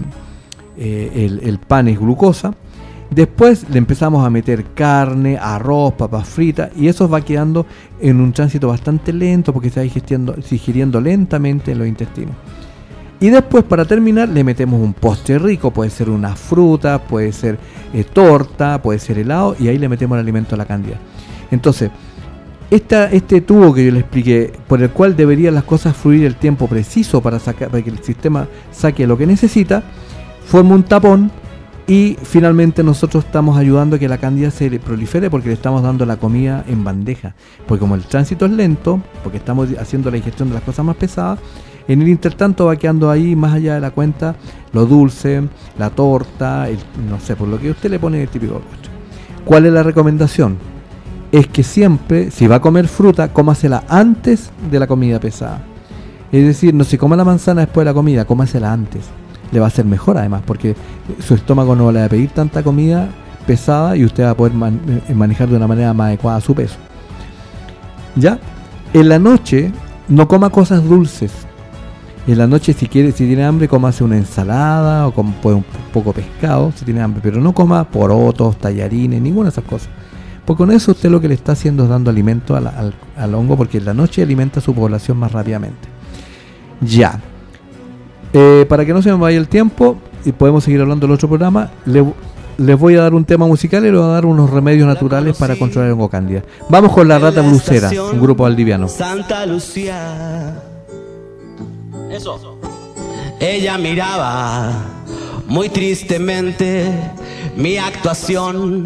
S1: el pan es glucosa. Después le empezamos a meter carne, arroz, papas fritas, y eso va quedando en un tránsito bastante lento porque se va digiriendo lentamente en los intestinos. Y después, para terminar, le metemos un postre rico, puede ser una fruta, puede ser torta, puede ser helado, y ahí le metemos el alimento a la cándida. Entonces, este tubo que yo le expliqué, por el cual deberían las cosas fluir el tiempo preciso para que el sistema saque lo que necesita, forma un tapón y finalmente nosotros estamos ayudando a que la cándida se le prolifere porque le estamos dando la comida en bandeja. Porque como el tránsito es lento, porque estamos haciendo la digestión de las cosas más pesadas, en el intertanto va quedando ahí más allá de la cuenta lo dulce, la torta, no sé, por lo que usted le pone el típico postre. ¿Cuál es la recomendación? Es que siempre, si va a comer fruta, cómasela antes de la comida pesada. Es decir, no se coma la manzana después de la comida, cómasela antes. Le va a ser mejor además, porque su estómago no le va a pedir tanta comida pesada y usted va a poder manejar de una manera más adecuada su peso. ¿Ya? En la noche no coma cosas dulces. En la noche si tiene hambre, cómase una ensalada o puede un poco pescado si tiene hambre, pero no coma porotos, tallarines, ninguna de esas cosas. Porque con eso usted lo que le está haciendo es dando alimento al hongo, porque en la noche alimenta a su población más rápidamente. Ya. Para que no se me vaya el tiempo y podemos seguir hablando del otro programa, les voy a dar un tema musical y les voy a dar unos remedios naturales para controlar el hongo cándida. Vamos con La Rata Blusera, un grupo valdiviano.
S5: Santa Lucía. Eso. Ella miraba muy tristemente mi actuación.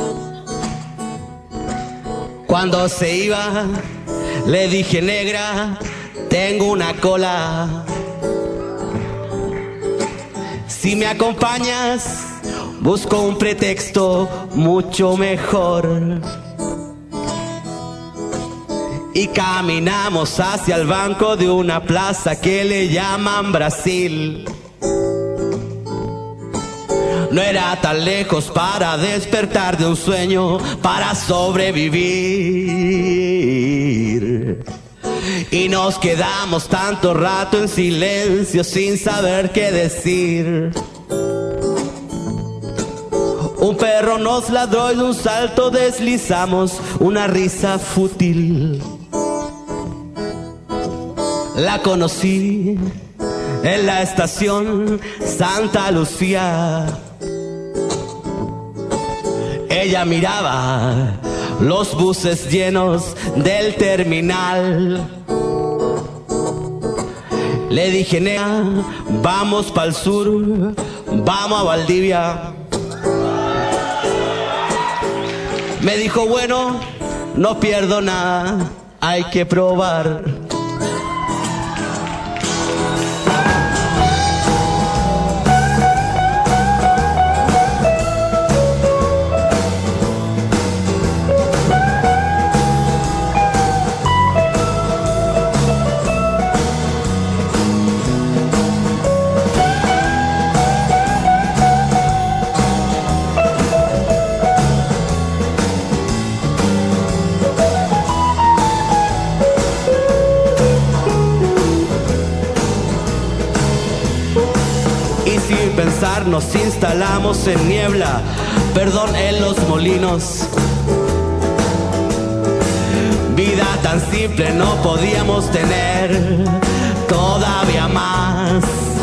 S5: Cuando se iba, le dije: negra, tengo una cola. Si me acompañas, busco un pretexto mucho mejor. Y caminamos hacia el banco de una plaza que le llaman Brasil. No era tan lejos para despertar de un sueño, para sobrevivir. Y nos quedamos tanto rato en silencio sin saber qué decir. Un perro nos ladró y de un salto deslizamos una risa fútil. La conocí en la estación Santa Lucía. Ella miraba los buses llenos del terminal. Le dije: nea, vamos pa'l sur, vamos a Valdivia. Me dijo: bueno, no pierdo nada, hay que probar. Pensar, nos instalamos en niebla, perdón, en los molinos. Vida tan simple no podíamos tener, todavía más.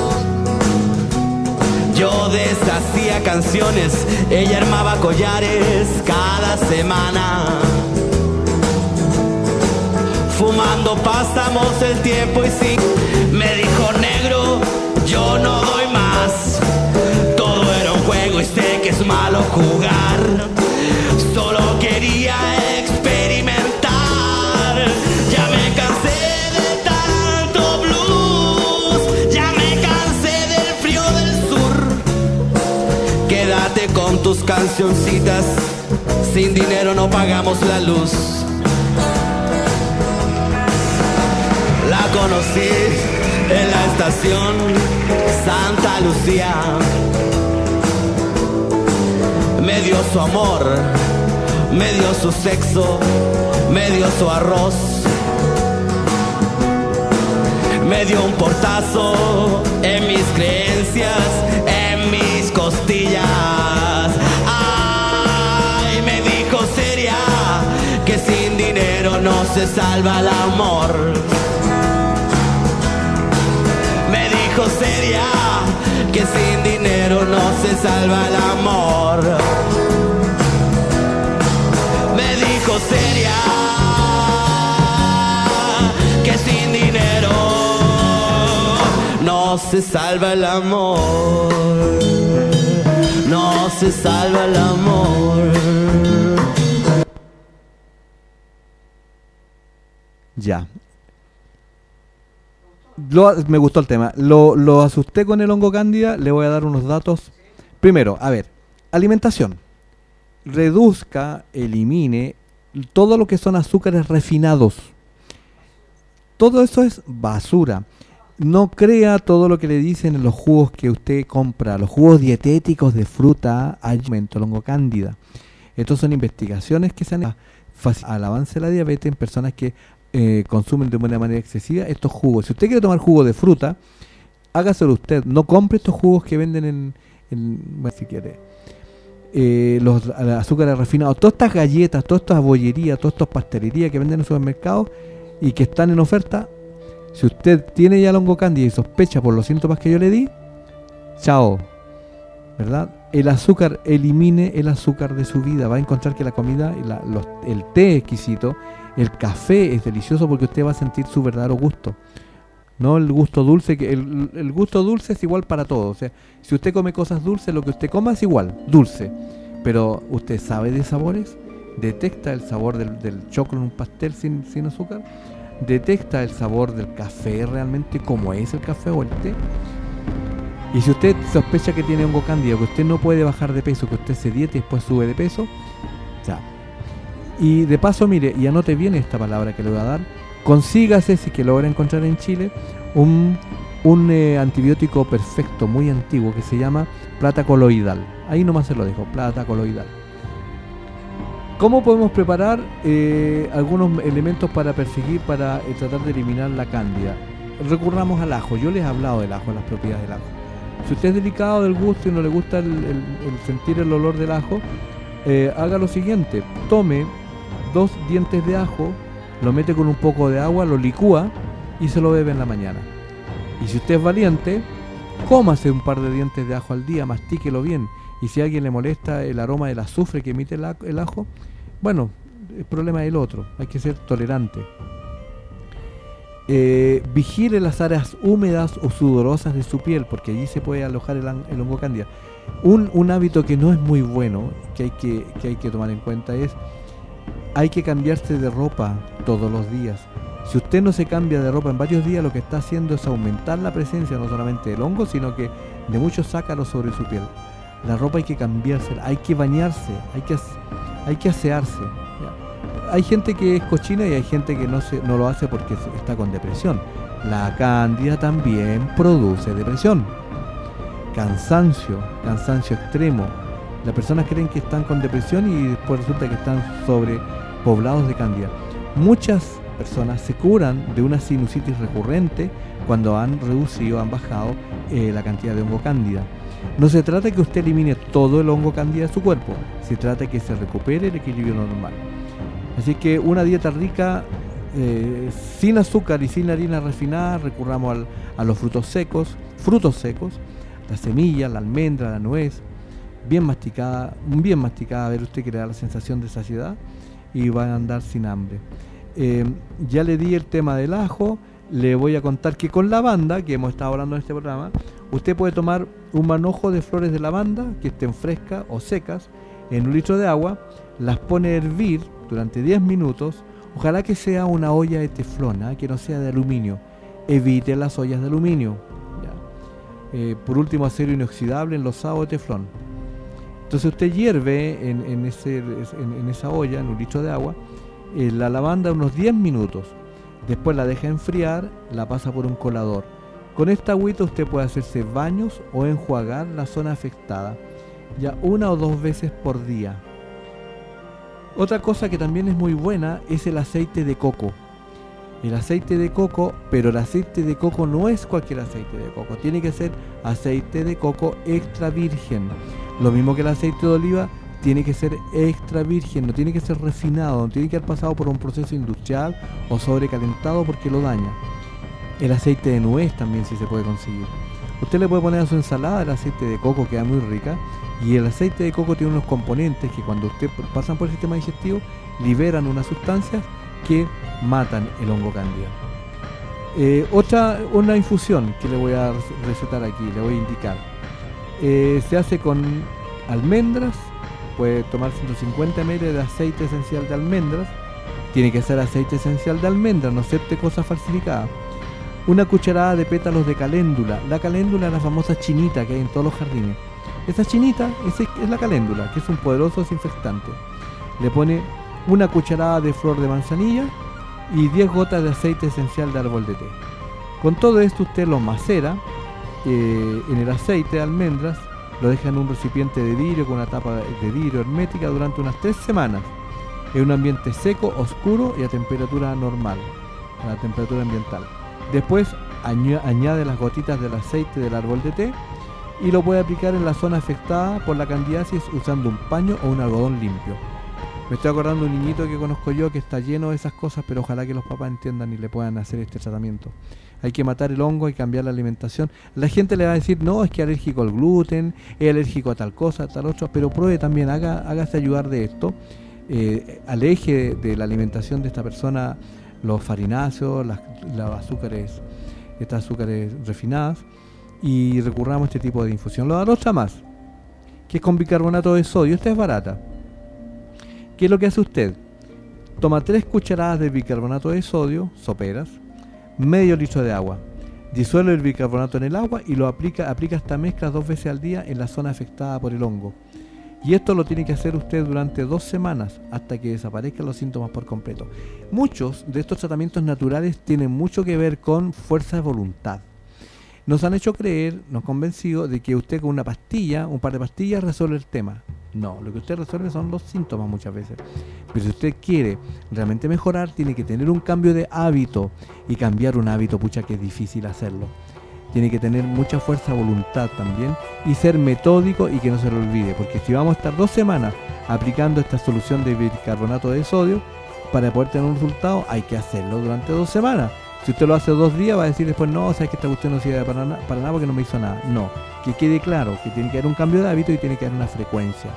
S5: Yo deshacía canciones, ella armaba collares cada semana. Fumando pasamos el tiempo y sí, me dijo: negro, yo no doy más. Todo era un juego y sé que es malo jugar. Solo quería experimentar. Ya me cansé de tanto blues. Ya me cansé del frío del sur. Quédate con tus cancioncitas. Sin dinero no pagamos la luz. La conocí en la estación Santa Lucía. Me dio su amor, me dio su sexo, me dio su arroz. Me dio un portazo en mis creencias, en mis costillas. Ay, me dijo: seria, que sin dinero no se salva el amor. Seria, que sin dinero no se salva el amor. Me dijo: seria, que sin dinero no se salva el amor. No se salva el amor.
S1: Ya. Me gustó el tema. Lo asusté con el hongo cándida. Le voy a dar unos datos. Primero, a ver, alimentación. Reduzca, elimine todo lo que son azúcares refinados. Todo eso es basura. No crea todo lo que le dicen en los jugos que usted compra. Los jugos dietéticos de fruta aumento el hongo cándida. Estos son investigaciones que se han hecho al avance de la diabetes en personas que consumen de una manera excesiva estos jugos. Si usted quiere tomar jugo de fruta, hágaselo usted. No compre estos jugos que venden bueno, si quiere los azúcares refinados. Todas estas galletas, todas estas bollerías, todas estas pastelerías que venden en los supermercados y que están en oferta. Si usted tiene ya el hongo cándida y sospecha por los síntomas que yo le di, chao, ¿verdad? el azúcar, elimine el azúcar de su vida. Va a encontrar que la comida, el té es exquisito, el café es delicioso porque usted va a sentir su verdadero gusto. No el gusto dulce, que el gusto dulce es igual para todos. O sea, si usted come cosas dulces, lo que usted coma es igual, dulce. Pero usted sabe de sabores, detecta el sabor del choclo en un pastel sin azúcar, detecta el sabor del café realmente, como es el café o el té. Y si usted sospecha que tiene hongo cándida, que usted no puede bajar de peso, que usted se dieta y después sube de peso, ya. Y de paso, mire, y anote bien esta palabra que le voy a dar, consígase, si que logra encontrar en Chile, un antibiótico perfecto, muy antiguo, que se llama plata coloidal. Ahí nomás se lo dejo, plata coloidal. ¿Cómo podemos preparar algunos elementos para perseguir, para tratar de eliminar la cándida? Recurramos al ajo. Yo les he hablado del ajo, las propiedades del ajo. Si usted es delicado del gusto y no le gusta el sentir el olor del ajo, haga lo siguiente: tome 2 dientes de ajo, lo mete con un poco de agua, lo licúa y se lo bebe en la mañana. Y si usted es valiente, cómase un par de dientes de ajo al día, mastíquelo bien. Y si a alguien le molesta el aroma del azufre que emite el ajo, bueno, el problema es el otro, hay que ser tolerante. Vigile las áreas húmedas o sudorosas de su piel, porque allí se puede alojar el hongo cándida. Un hábito que no es muy bueno, que hay que tomar en cuenta, es: hay que cambiarse de ropa todos los días. Si usted no se cambia de ropa en varios días, lo que está haciendo es aumentar la presencia no solamente del hongo, sino que de muchos ácaros sobre su piel. La ropa hay que cambiársela, hay que bañarse, hay que asearse. ¿Ya? Hay gente que es cochina y hay gente que no lo hace porque está con depresión. La cándida también produce depresión. Cansancio extremo. Las personas creen que están con depresión y después resulta que están sobrepoblados de cándida. Muchas personas se curan de una sinusitis recurrente cuando han reducido, han bajado la cantidad de hongo cándida. No se trata de que usted elimine todo el hongo cándida de su cuerpo, se trata de que se recupere el equilibrio normal. Así que una dieta rica, sin azúcar y sin harina refinada, recurramos a los frutos secos, la semilla, la almendra, la nuez, bien masticada, a ver usted que le da la sensación de saciedad y va a andar sin hambre. Ya le di el tema del ajo. Le voy a contar que con lavanda, que hemos estado hablando en este programa, usted puede tomar un manojo de flores de lavanda que estén frescas o secas en 1 litro de agua, las pone a hervir durante 10 minutos, ojalá que sea una olla de teflón, que no sea de aluminio, evite las ollas de aluminio, ¿ya? Por último, acero inoxidable enlosado de teflón. Entonces usted hierve en esa olla, en 1 litro de agua, la lavanda unos 10 minutos. Después la deja enfriar, la pasa por un colador. Con esta agüita usted puede hacerse baños o enjuagar la zona afectada, ya 1 o 2 veces por día. Otra cosa que también es muy buena es el aceite de coco. El aceite de coco, pero el aceite de coco no es cualquier aceite de coco, tiene que ser aceite de coco extra virgen. Lo mismo que el aceite de oliva, tiene que ser extra virgen, no tiene que ser refinado, no tiene que haber pasado por un proceso industrial o sobrecalentado porque lo daña. El aceite de nuez también sí se puede conseguir. Usted le puede poner a su ensalada el aceite de coco, queda muy rica, y el aceite de coco tiene unos componentes que cuando usted pasan por el sistema digestivo liberan unas sustancias que matan el hongo cándida. Una infusión que le voy a recetar aquí, le voy a indicar. Se hace con almendras. Puede tomar 150 ml de aceite esencial de almendras. Tiene que ser aceite esencial de almendras, no acepte cosas falsificadas. 1 cucharada de pétalos de caléndula. La caléndula es la famosa chinita que hay en todos los jardines. Esa chinita es la caléndula, que es un poderoso desinfectante. Le pone 1 cucharada de flor de manzanilla y 10 gotas de aceite esencial de árbol de té. Con todo esto usted lo macera en el aceite de almendras. Lo deja en un recipiente de vidrio con una tapa de vidrio hermética durante unas 3 semanas, en un ambiente seco, oscuro y a temperatura normal, a la temperatura ambiental. Después añade las gotitas del aceite del árbol de té y lo puede aplicar en la zona afectada por la candidiasis usando un paño o un algodón limpio. Me estoy acordando de un niñito que conozco yo que está lleno de esas cosas, pero ojalá que los papás entiendan y le puedan hacer este tratamiento. Hay que matar el hongo y cambiar la alimentación. La gente le va a decir, no, es que es alérgico al gluten, es alérgico a tal cosa, a tal otra, pero pruebe también, hágase ayudar de esto. Aleje de la alimentación de esta persona los farináceos, los azúcares, estas azúcares refinadas, y recurramos a este tipo de infusión. La otra más, que es con bicarbonato de sodio. Esta es barata. ¿Qué es lo que hace usted? Toma 3 cucharadas de bicarbonato de sodio, soperas, medio litro de agua. Disuelve el bicarbonato en el agua y lo aplica esta mezcla 2 veces al día en la zona afectada por el hongo. Y esto lo tiene que hacer usted durante 2 semanas hasta que desaparezcan los síntomas por completo. Muchos de estos tratamientos naturales tienen mucho que ver con fuerza de voluntad. Nos han hecho creer, nos han convencido de que usted con una pastilla, un par de pastillas, resuelve el tema. No, lo que usted resuelve son los síntomas muchas veces. Pero si usted quiere realmente mejorar, tiene que tener un cambio de hábito. Y cambiar un hábito, pucha, que es difícil hacerlo. Tiene que tener mucha fuerza de voluntad también y ser metódico y que no se lo olvide. Porque si vamos a estar 2 semanas aplicando esta solución de bicarbonato de sodio, para poder tener un resultado hay que hacerlo durante 2 semanas. Si usted lo hace 2 días, va a decir después, no, sabes que esta cuestión no sirve para nada porque no me hizo nada. No, que quede claro que tiene que haber un cambio de hábito y tiene que haber una frecuencia.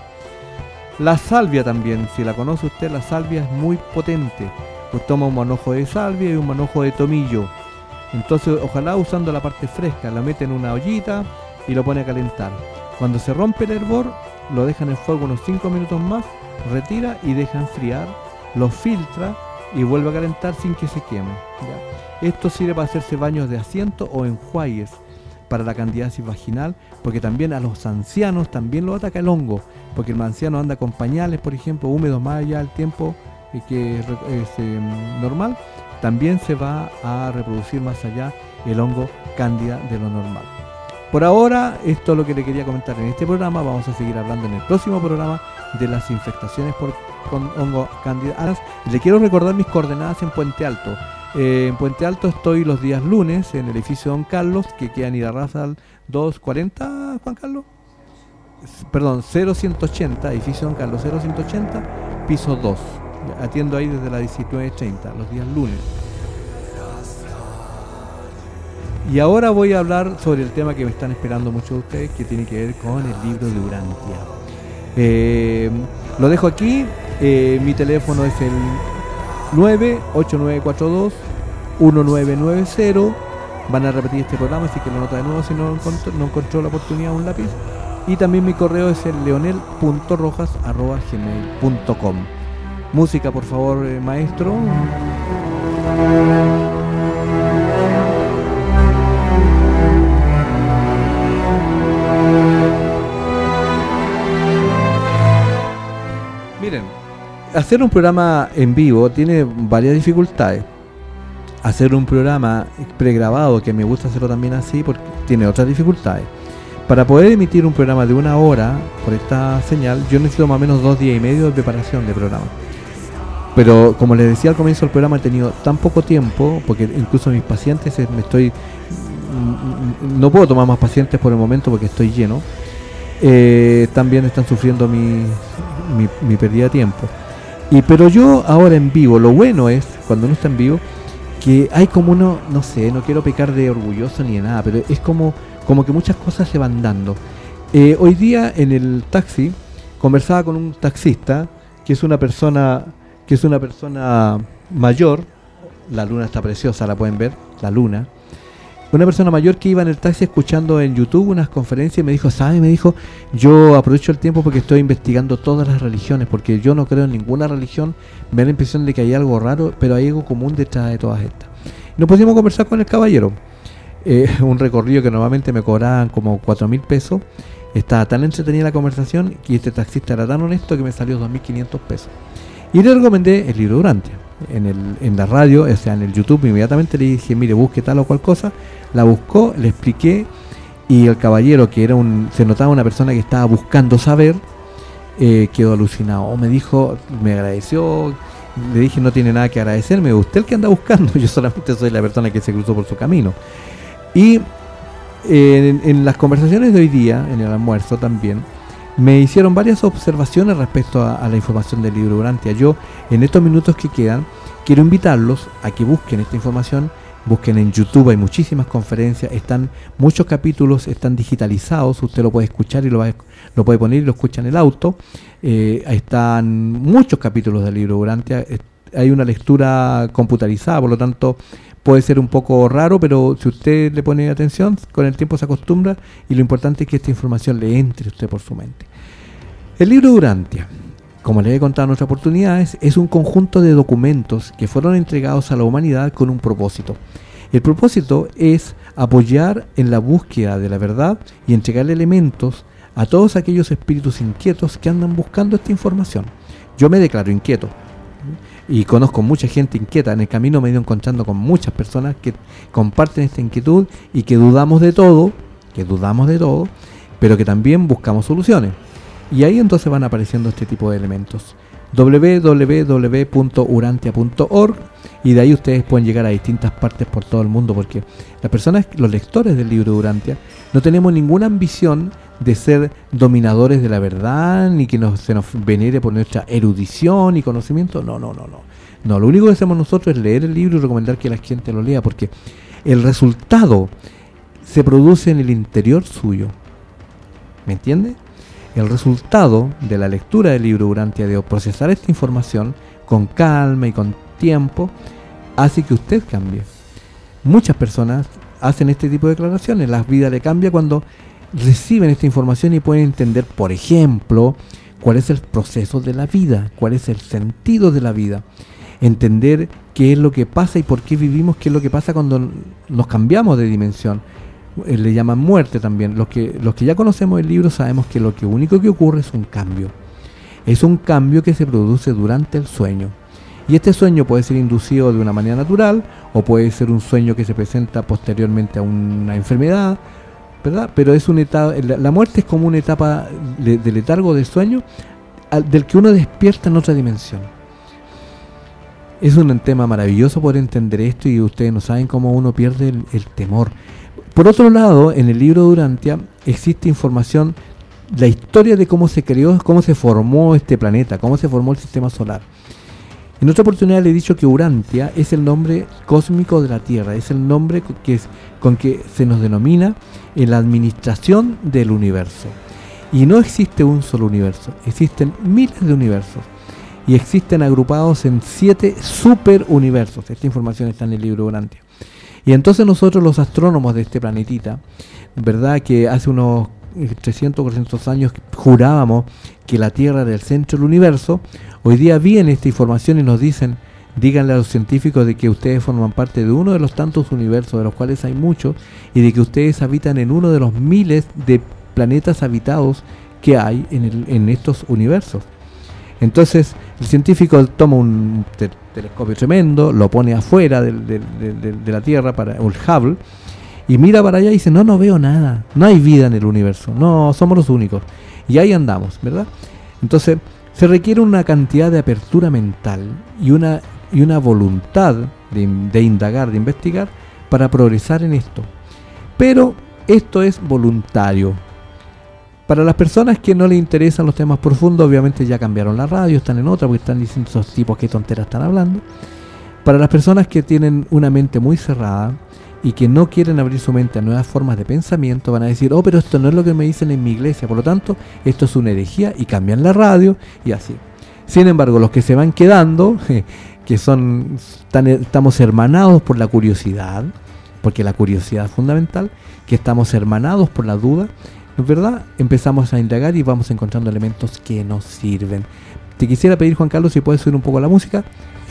S1: La salvia también, si la conoce usted, la salvia es muy potente. Pues toma un manojo de salvia y un manojo de tomillo. Entonces, ojalá usando la parte fresca, la mete en una ollita y lo pone a calentar. Cuando se rompe el hervor, lo deja en el fuego unos 5 minutos más, retira y deja enfriar, lo filtra y vuelve a calentar sin que se queme. ¿Ya? Esto sirve para hacerse baños de asiento o enjuagues para la candidiasis vaginal, porque también a los ancianos también lo ataca el hongo, porque el anciano anda con pañales, por ejemplo, húmedos más allá del tiempo que es normal, también se va a reproducir más allá el hongo cándida de lo normal. Por ahora, esto es lo que le quería comentar en este programa. Vamos a seguir hablando en el próximo programa de las infestaciones con hongo cándida. Le quiero recordar mis coordenadas en Puente Alto. En Puente Alto estoy los días lunes en el edificio Don Carlos, que queda en Irarrázaval 240, Juan Carlos. Perdón, 0180, edificio Don Carlos 0180, piso 2. Atiendo ahí desde las 19:30, los días lunes. Y ahora voy a hablar sobre el tema que me están esperando muchos de ustedes, que tiene que ver con el libro de Urantia. Lo dejo aquí. Mi teléfono es el 98942-1990. Van a repetir este programa, así que lo nota de nuevo si no encontró la oportunidad, un lápiz. Y también mi correo es el leonel.rojas@gmail.com. Música, por favor, maestro. Miren, hacer un programa en vivo tiene varias dificultades. Hacer un programa pregrabado, que me gusta hacerlo también así, porque tiene otras dificultades. Para poder emitir un programa de 1 hora por esta señal, yo necesito más o menos 2 días y medio de preparación de programa. Pero como les decía al comienzo del programa, he tenido tan poco tiempo, porque incluso mis pacientes no puedo tomar más pacientes por el momento porque estoy lleno. También están sufriendo mi pérdida de tiempo. Pero yo ahora en vivo, lo bueno es, cuando uno está en vivo, que hay como uno, no sé, no quiero pecar de orgulloso ni de nada, pero es como que muchas cosas se van dando. Hoy día en el taxi conversaba con un taxista que es una persona mayor. La luna está preciosa, la pueden ver, la luna. Una persona mayor que iba en el taxi escuchando en YouTube unas conferencias y me dijo, ¿sabe? Me dijo, yo aprovecho el tiempo porque estoy investigando todas las religiones, porque yo no creo en ninguna religión, me da la impresión de que hay algo raro, pero hay algo común detrás de todas estas. Nos pusimos a conversar con el caballero. Un recorrido que normalmente me cobraban como 4.000 pesos. Estaba tan entretenida la conversación y este taxista era tan honesto que me salió 2.500 pesos. Y le recomendé el libro de Urantia. En la radio, o sea en el YouTube, inmediatamente le dije, mire, busque tal o cual cosa. La buscó, le expliqué, y el caballero, que se notaba una persona que estaba buscando saber, quedó alucinado. Me dijo, me agradeció. Le dije, no tiene nada que agradecerme, usted el que anda buscando, yo solamente soy la persona que se cruzó por su camino. Y en las conversaciones de hoy día, en el almuerzo también, me hicieron varias observaciones respecto a la información del libro Urantia. Yo, en estos minutos que quedan, quiero invitarlos a que busquen esta información. Busquen en YouTube, hay muchísimas conferencias, muchos capítulos están digitalizados, usted lo puede escuchar y lo puede poner y lo escucha en el auto. Ahí están muchos capítulos del libro Urantia. Hay una lectura computarizada, por lo tanto puede ser un poco raro, pero si usted le pone atención, con el tiempo se acostumbra, y lo importante es que esta información le entre a usted por su mente. El libro Urantia, como les he contado en otras oportunidades, es un conjunto de documentos que fueron entregados a la humanidad con un propósito. El propósito es apoyar en la búsqueda de la verdad y entregarle elementos a todos aquellos espíritus inquietos que andan buscando esta información. Yo me declaro inquieto y conozco mucha gente inquieta. En el camino me he ido encontrando con muchas personas que comparten esta inquietud y que dudamos de todo, pero que también buscamos soluciones. Y ahí entonces van apareciendo este tipo de elementos. www.urantia.org, y de ahí ustedes pueden llegar a distintas partes por todo el mundo, porque las personas, los lectores del libro de Urantia, no tenemos ninguna ambición de ser dominadores de la verdad, ni que se nos venere por nuestra erudición y conocimiento. No, lo único que hacemos nosotros es leer el libro y recomendar que la gente lo lea, porque el resultado se produce en el interior suyo. ¿Me entiende? El resultado de la lectura del libro Urantia, de procesar esta información con calma y con tiempo, hace que usted cambie. Muchas personas hacen este tipo de declaraciones. La vida le cambia cuando reciben esta información y pueden entender, por ejemplo, cuál es el proceso de la vida, cuál es el sentido de la vida, entender qué es lo que pasa y por qué vivimos, qué es lo que pasa cuando nos cambiamos de dimensión. Le llaman muerte también. Los que ya conocemos el libro sabemos que lo único que ocurre es un cambio. Es un cambio que se produce durante el sueño. Y este sueño puede ser inducido de una manera natural, o puede ser un sueño que se presenta posteriormente a una enfermedad, ¿verdad? Pero es una etapa, la muerte es como una etapa de letargo de sueño del que uno despierta en otra dimensión. Es un tema maravilloso poder entender esto, y ustedes no saben cómo uno pierde el temor. Por otro lado, en el libro de Urantia existe información, la historia de cómo se creó, cómo se formó este planeta, cómo se formó el sistema solar. En otra oportunidad le he dicho que Urantia es el nombre cósmico de la Tierra, es el nombre con que se nos denomina en la administración del universo. Y no existe un solo universo, existen miles de universos, y existen agrupados en 7 superuniversos. Esta información está en el libro de Urantia. Y entonces nosotros, los astrónomos de este planetita, ¿verdad?, que hace unos 300 o 400 años jurábamos que la Tierra era el centro del universo, hoy día viene esta información y nos dicen, díganle a los científicos de que ustedes forman parte de uno de los tantos universos, de los cuales hay muchos, y de que ustedes habitan en uno de los miles de planetas habitados que hay en estos universos. Entonces el científico toma un telescopio tremendo, lo pone afuera de la Tierra, para el Hubble, y mira para allá y dice, no veo nada, no hay vida en el universo, no somos los únicos. Y ahí andamos, ¿verdad? Entonces se requiere una cantidad de apertura mental y una voluntad de indagar, de investigar, para progresar en esto. Pero esto es voluntario. Para las personas que no les interesan los temas profundos, obviamente ya cambiaron la radio, están en otra, porque están diciendo esos tipos qué tonteras están hablando. Para las personas que tienen una mente muy cerrada y que no quieren abrir su mente a nuevas formas de pensamiento, van a decir, pero esto no es lo que me dicen en mi iglesia, por lo tanto, esto es una herejía, y cambian la radio, y así. Sin embargo, los que se van quedando, que estamos hermanados por la curiosidad, porque la curiosidad es fundamental, que estamos hermanados por la duda, ¿verdad? Empezamos a indagar y vamos encontrando elementos que nos sirven. Te quisiera pedir, Juan Carlos, si puedes subir un poco la música.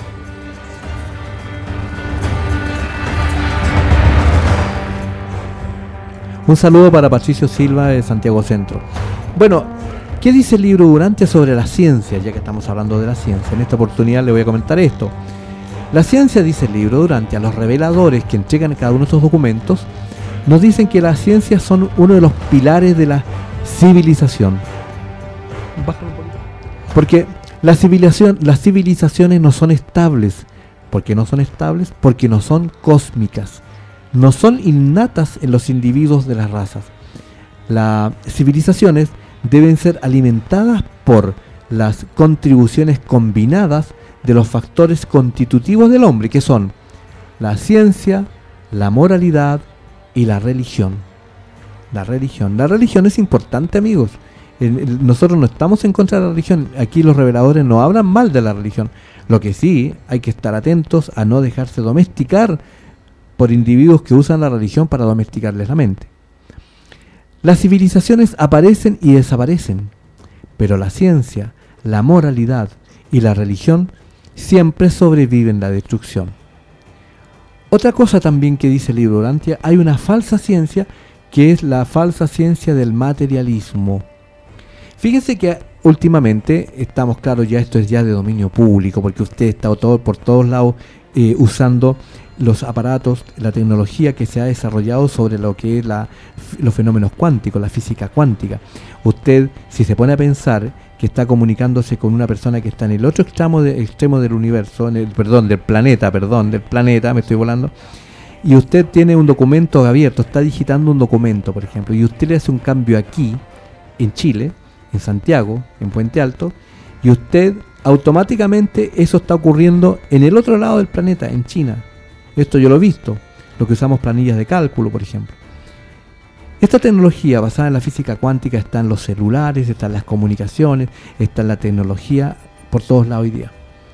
S1: Un saludo para Patricio Silva de Santiago Centro. Bueno, ¿qué dice el libro Urantia sobre la ciencia? Ya que estamos hablando de la ciencia, en esta oportunidad le voy a comentar esto. La ciencia, dice el libro Urantia, los reveladores que entregan cada uno de estos documentos, nos dicen que las ciencias son uno de los pilares de la civilización. Bájalo un poquito. Porque las civilizaciones no son estables. ¿Por qué no son estables? Porque no son cósmicas. No son innatas en los individuos de las razas. Las civilizaciones deben ser alimentadas por las contribuciones combinadas de los factores constitutivos del hombre, que son la ciencia, la moralidad y la religión. La religión es importante, amigos. Nosotros no estamos en contra de la religión. Aquí los reveladores no hablan mal de la religión. Lo que sí, hay que estar atentos a no dejarse domesticar por individuos que usan la religión para domesticarles la mente. Las civilizaciones aparecen y desaparecen, pero la ciencia, la moralidad y la religión siempre sobreviven la destrucción. Otra cosa también que dice el libro Urantia, hay una falsa ciencia que es la falsa ciencia del materialismo. Fíjense que últimamente estamos, claro, ya esto es ya de dominio público, porque usted está por todos lados usando los aparatos, la tecnología que se ha desarrollado sobre lo que es los fenómenos cuánticos, la física cuántica. Usted, si se pone a pensar que está comunicándose con una persona que está en el otro extremo del universo, del planeta, me estoy volando, y usted tiene un documento abierto, está digitando un documento, por ejemplo, y usted le hace un cambio aquí, en Chile, en Santiago, en Puente Alto, y usted automáticamente eso está ocurriendo en el otro lado del planeta, en China. Esto yo lo he visto, lo que usamos planillas de cálculo, por ejemplo. Esta tecnología basada en la física cuántica está en los celulares, está en las comunicaciones, está en la tecnología por todos lados hoy día.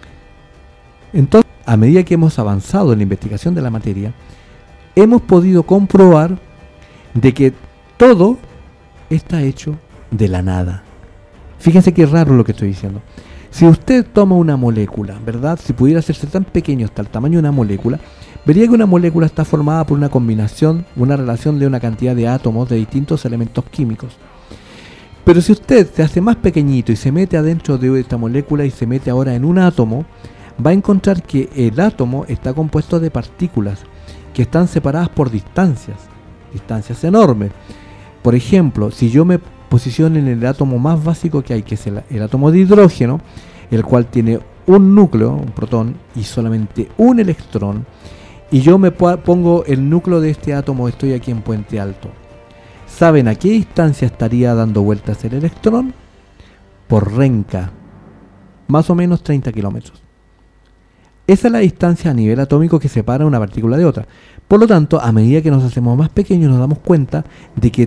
S1: Entonces, a medida que hemos avanzado en la investigación de la materia, hemos podido comprobar de que todo está hecho de la nada. Fíjense qué raro lo que estoy diciendo. Si usted toma una molécula, ¿verdad? Si pudiera hacerse tan pequeño hasta el tamaño de una molécula, vería que una molécula está formada por una combinación, una relación de una cantidad de átomos de distintos elementos químicos. Pero si usted se hace más pequeñito y se mete adentro de esta molécula y se mete ahora en un átomo, va a encontrar que el átomo está compuesto de partículas que están separadas por distancias enormes. Por ejemplo, si yo me posiciono en el átomo más básico que hay, que es el átomo de hidrógeno, el cual tiene un núcleo, un protón, y solamente un electrón, y yo me pongo el núcleo de este átomo, estoy aquí en Puente Alto. ¿Saben a qué distancia estaría dando vueltas el electrón? Por renca, más o menos 30 kilómetros. Esa es la distancia a nivel atómico que separa una partícula de otra. Por lo tanto, a medida que nos hacemos más pequeños, nos damos cuenta de que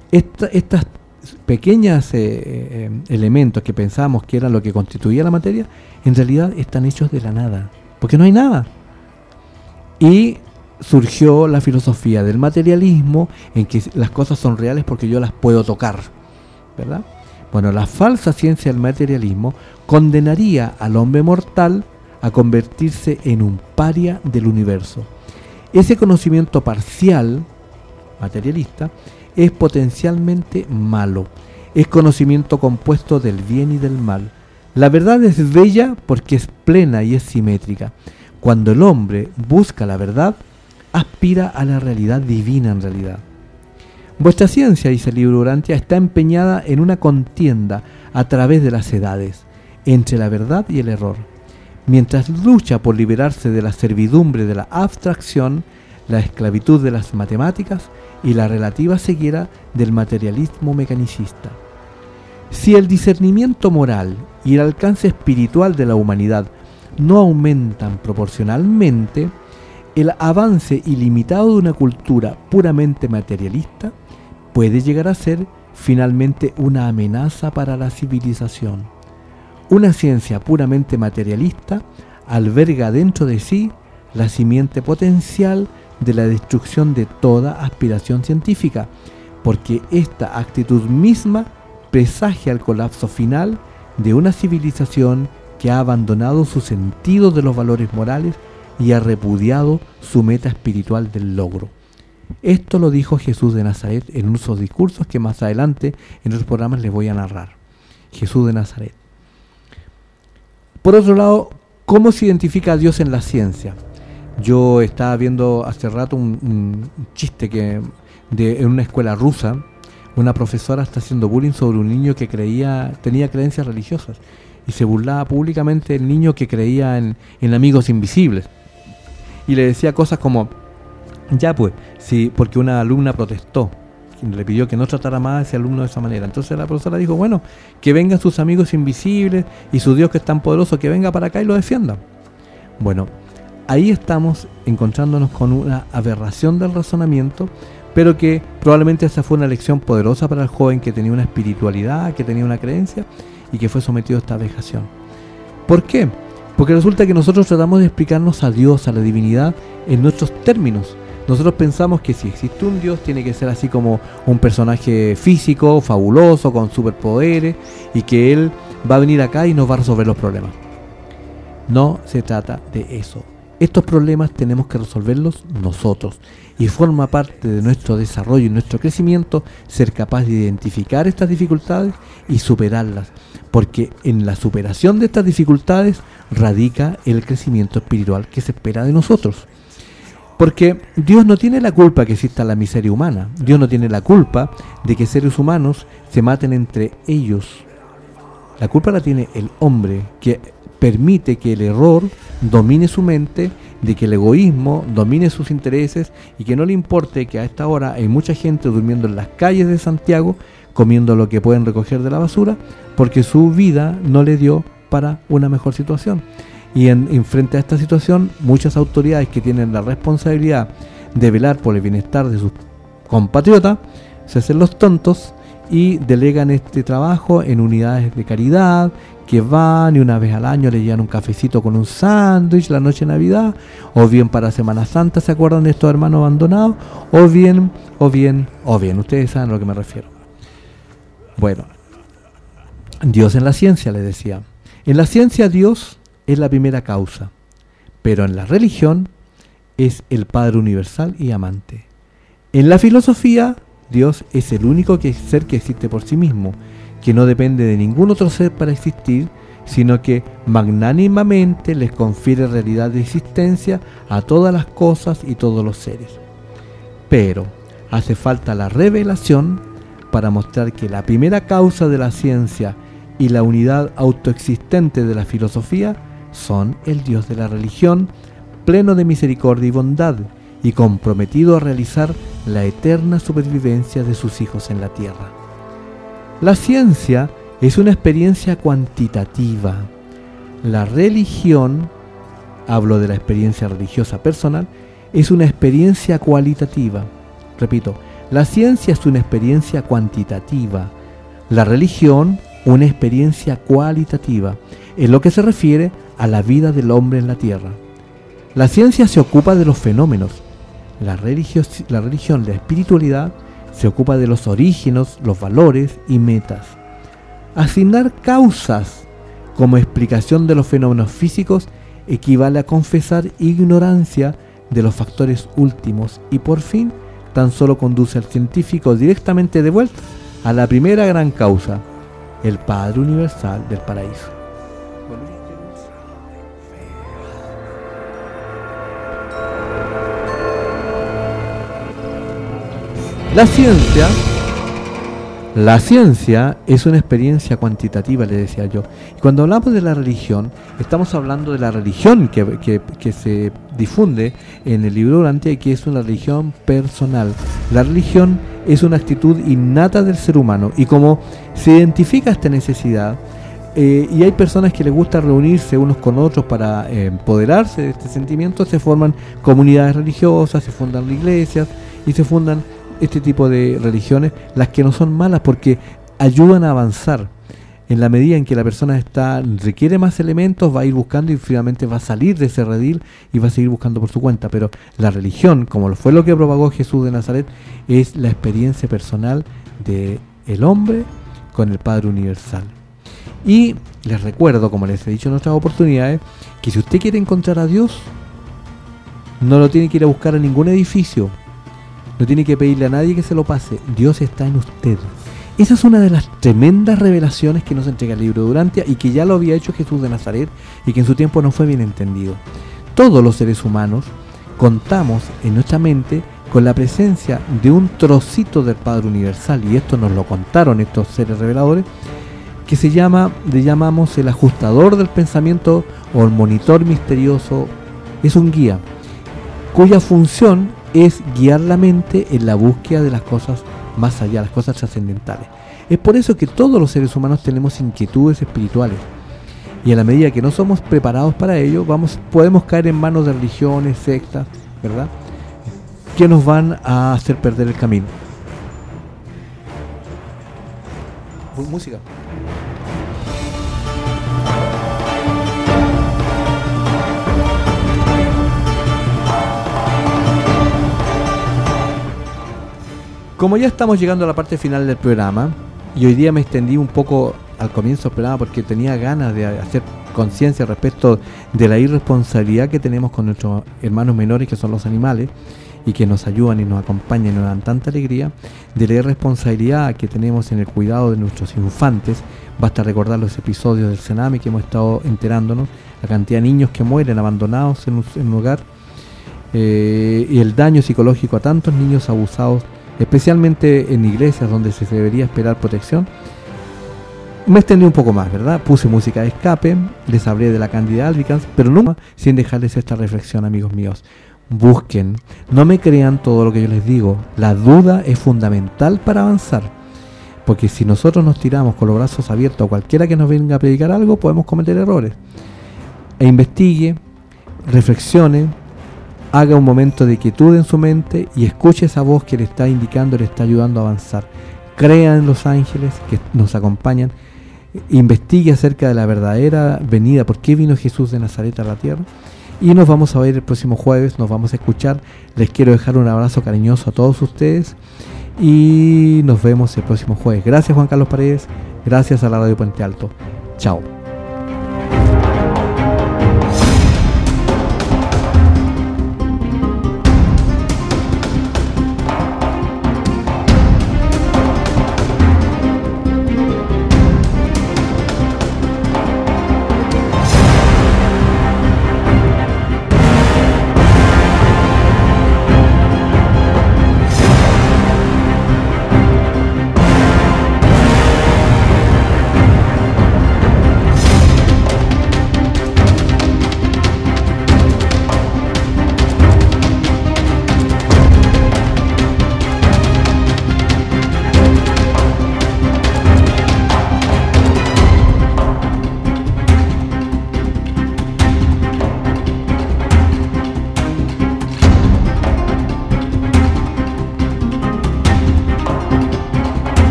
S1: estas pequeños elementos que pensábamos que eran lo que constituía la materia, en realidad están hechos de la nada, porque no hay nada. Y surgió la filosofía del materialismo, en que las cosas son reales porque yo las puedo tocar, ¿verdad? Bueno, la falsa ciencia del materialismo condenaría al hombre mortal a convertirse en un paria del universo. Ese conocimiento parcial, materialista, es potencialmente malo. Es conocimiento compuesto del bien y del mal. La verdad es bella porque es plena y es simétrica. Cuando el hombre busca la verdad, aspira a la realidad divina en realidad. Vuestra ciencia, dice el libro Urantia, está empeñada en una contienda a través de las edades, entre la verdad y el error. Mientras lucha por liberarse de la servidumbre de la abstracción, la esclavitud de las matemáticas y la relativa ceguera del materialismo mecanicista. Si el discernimiento moral y el alcance espiritual de la humanidad no aumentan proporcionalmente, el avance ilimitado de una cultura puramente materialista puede llegar a ser finalmente una amenaza para la civilización. Una ciencia puramente materialista alberga dentro de sí la simiente potencial de la destrucción de toda aspiración científica, porque esta actitud misma presagia el colapso final de una civilización que ha abandonado su sentido de los valores morales y ha repudiado su meta espiritual del logro. Esto lo dijo Jesús de Nazaret en unos discursos que más adelante en otros programas les voy a narrar. Jesús de Nazaret. Por otro lado, ¿cómo se identifica a Dios en la ciencia? Yo estaba viendo hace rato un chiste que en una escuela rusa, una profesora está haciendo bullying sobre un niño que tenía creencias religiosas y se burlaba públicamente del niño que creía en amigos invisibles. Y le decía cosas como, ya pues, sí, porque una alumna protestó le pidió que no tratara más a ese alumno de esa manera. Entonces la profesora dijo, bueno, que vengan sus amigos invisibles y su Dios que es tan poderoso, que venga para acá y lo defienda. Bueno, ahí estamos encontrándonos con una aberración del razonamiento, pero que probablemente esa fue una lección poderosa para el joven que tenía una espiritualidad, que tenía una creencia y que fue sometido a esta vejación. ¿Por qué? Porque resulta que nosotros tratamos de explicarnos a Dios, a la divinidad, en nuestros términos. Nosotros pensamos que si existe un Dios tiene que ser así como un personaje físico, fabuloso, con superpoderes, y que Él va a venir acá y nos va a resolver los problemas. No se trata de eso. Estos problemas tenemos que resolverlos nosotros, y forma parte de nuestro desarrollo y nuestro crecimiento ser capaz de identificar estas dificultades y superarlas, porque en la superación de estas dificultades radica el crecimiento espiritual que se espera de nosotros. Porque Dios no tiene la culpa que exista la miseria humana. Dios no tiene la culpa de que seres humanos se maten entre ellos. La culpa la tiene el hombre, que permite que el error domine su mente, de que el egoísmo domine sus intereses y que no le importe que a esta hora hay mucha gente durmiendo en las calles de Santiago, comiendo lo que pueden recoger de la basura, porque su vida no le dio para una mejor situación. Y en frente a esta situación, muchas autoridades que tienen la responsabilidad de velar por el bienestar de sus compatriotas se hacen los tontos y delegan este trabajo en unidades de caridad que van y una vez al año le llevan un cafecito con un sándwich la noche de Navidad, o bien para Semana Santa se acuerdan de estos hermanos abandonados, o bien, ustedes saben a lo que me refiero. Bueno, Dios en la ciencia, les decía. En la ciencia Dios es la primera causa, pero en la religión es el Padre universal y amante. En la filosofía, Dios es el único ser que existe por sí mismo, que no depende de ningún otro ser para existir, sino que magnánimamente les confiere realidad de existencia a todas las cosas y todos los seres. Pero hace falta la revelación para mostrar que la primera causa de la ciencia y la unidad autoexistente de la filosofía son el Dios de la religión, pleno de misericordia y bondad, y comprometido a realizar la eterna supervivencia de sus hijos en la tierra. La ciencia es una experiencia cuantitativa. La religión, hablo de la experiencia religiosa personal, es una experiencia cualitativa. Repito, la ciencia es una experiencia cuantitativa. La religión, una experiencia cualitativa, en lo que se refiere a la vida del hombre en la tierra. La ciencia se ocupa de los fenómenos. La religión, la espiritualidad, se ocupa de los orígenes, los valores y metas. Asignar causas como explicación de los fenómenos físicos equivale a confesar ignorancia de los factores últimos y por fin tan solo conduce al científico directamente de vuelta a la primera gran causa, el Padre universal del paraíso. La ciencia es una experiencia cuantitativa, le decía yo. Y cuando hablamos de la religión, estamos hablando de la religión que se difunde en el libro Durantia y que es una religión personal. La religión es una actitud innata del ser humano y como se identifica esta necesidad, y hay personas que les gusta reunirse unos con otros para empoderarse de este sentimiento, se forman comunidades religiosas, se fundan iglesias y se fundan este tipo de religiones, las que no son malas porque ayudan a avanzar. En la medida en que la persona requiere más elementos, va a ir buscando y finalmente va a salir de ese redil y va a seguir buscando por su cuenta. Pero la religión, como fue lo que propagó Jesús de Nazaret, es la experiencia personal del hombre con el Padre universal. Y les recuerdo, como les he dicho en otras oportunidades, que si usted quiere encontrar a Dios, no lo tiene que ir a buscar a ningún edificio. No tiene que pedirle a nadie que se lo pase. Dios está en usted. Esa es una de las tremendas revelaciones que nos entrega el libro de Durantia y que ya lo había hecho Jesús de Nazaret y que en su tiempo no fue bien entendido. Todos los seres humanos contamos en nuestra mente con la presencia de un trocito del Padre Universal, y esto nos lo contaron estos seres reveladores, que le llamamos el ajustador del pensamiento o el monitor misterioso. Es un guía cuya función es guiar la mente en la búsqueda de las cosas más allá, las cosas trascendentales. Es por eso que todos los seres humanos tenemos inquietudes espirituales. Y a la medida que no somos preparados para ello, podemos caer en manos de religiones, sectas, ¿verdad?, que nos van a hacer perder el camino. Música. Como ya estamos llegando a la parte final del programa, y hoy día me extendí un poco al comienzo del programa porque tenía ganas de hacer conciencia respecto de la irresponsabilidad que tenemos con nuestros hermanos menores, que son los animales, y que nos ayudan y nos acompañan y nos dan tanta alegría, de la irresponsabilidad que tenemos en el cuidado de nuestros infantes. Basta recordar los episodios del Sename que hemos estado enterándonos, la cantidad de niños que mueren abandonados en un hogar, y el daño psicológico a tantos niños abusados, especialmente en iglesias donde se debería esperar protección. Me extendí un poco más, ¿verdad? Puse música de escape, les hablé de la Cándida albicans, pero no sin dejarles esta reflexión, amigos míos. Busquen, no me crean todo lo que yo les digo. La duda es fundamental para avanzar, porque si nosotros nos tiramos con los brazos abiertos a cualquiera que nos venga a predicar algo, podemos cometer errores. Investigue, reflexione, haga un momento de quietud en su mente y escuche esa voz que le está indicando, le está ayudando a avanzar. Crea en los ángeles que nos acompañan. Investigue acerca de la verdadera venida, por qué vino Jesús de Nazaret a la tierra. Y nos vamos a ver el próximo jueves, nos vamos a escuchar. Les quiero dejar un abrazo cariñoso a todos ustedes y nos vemos el próximo jueves. Gracias, Juan Carlos Paredes, gracias a la Radio Puente Alto. Chao.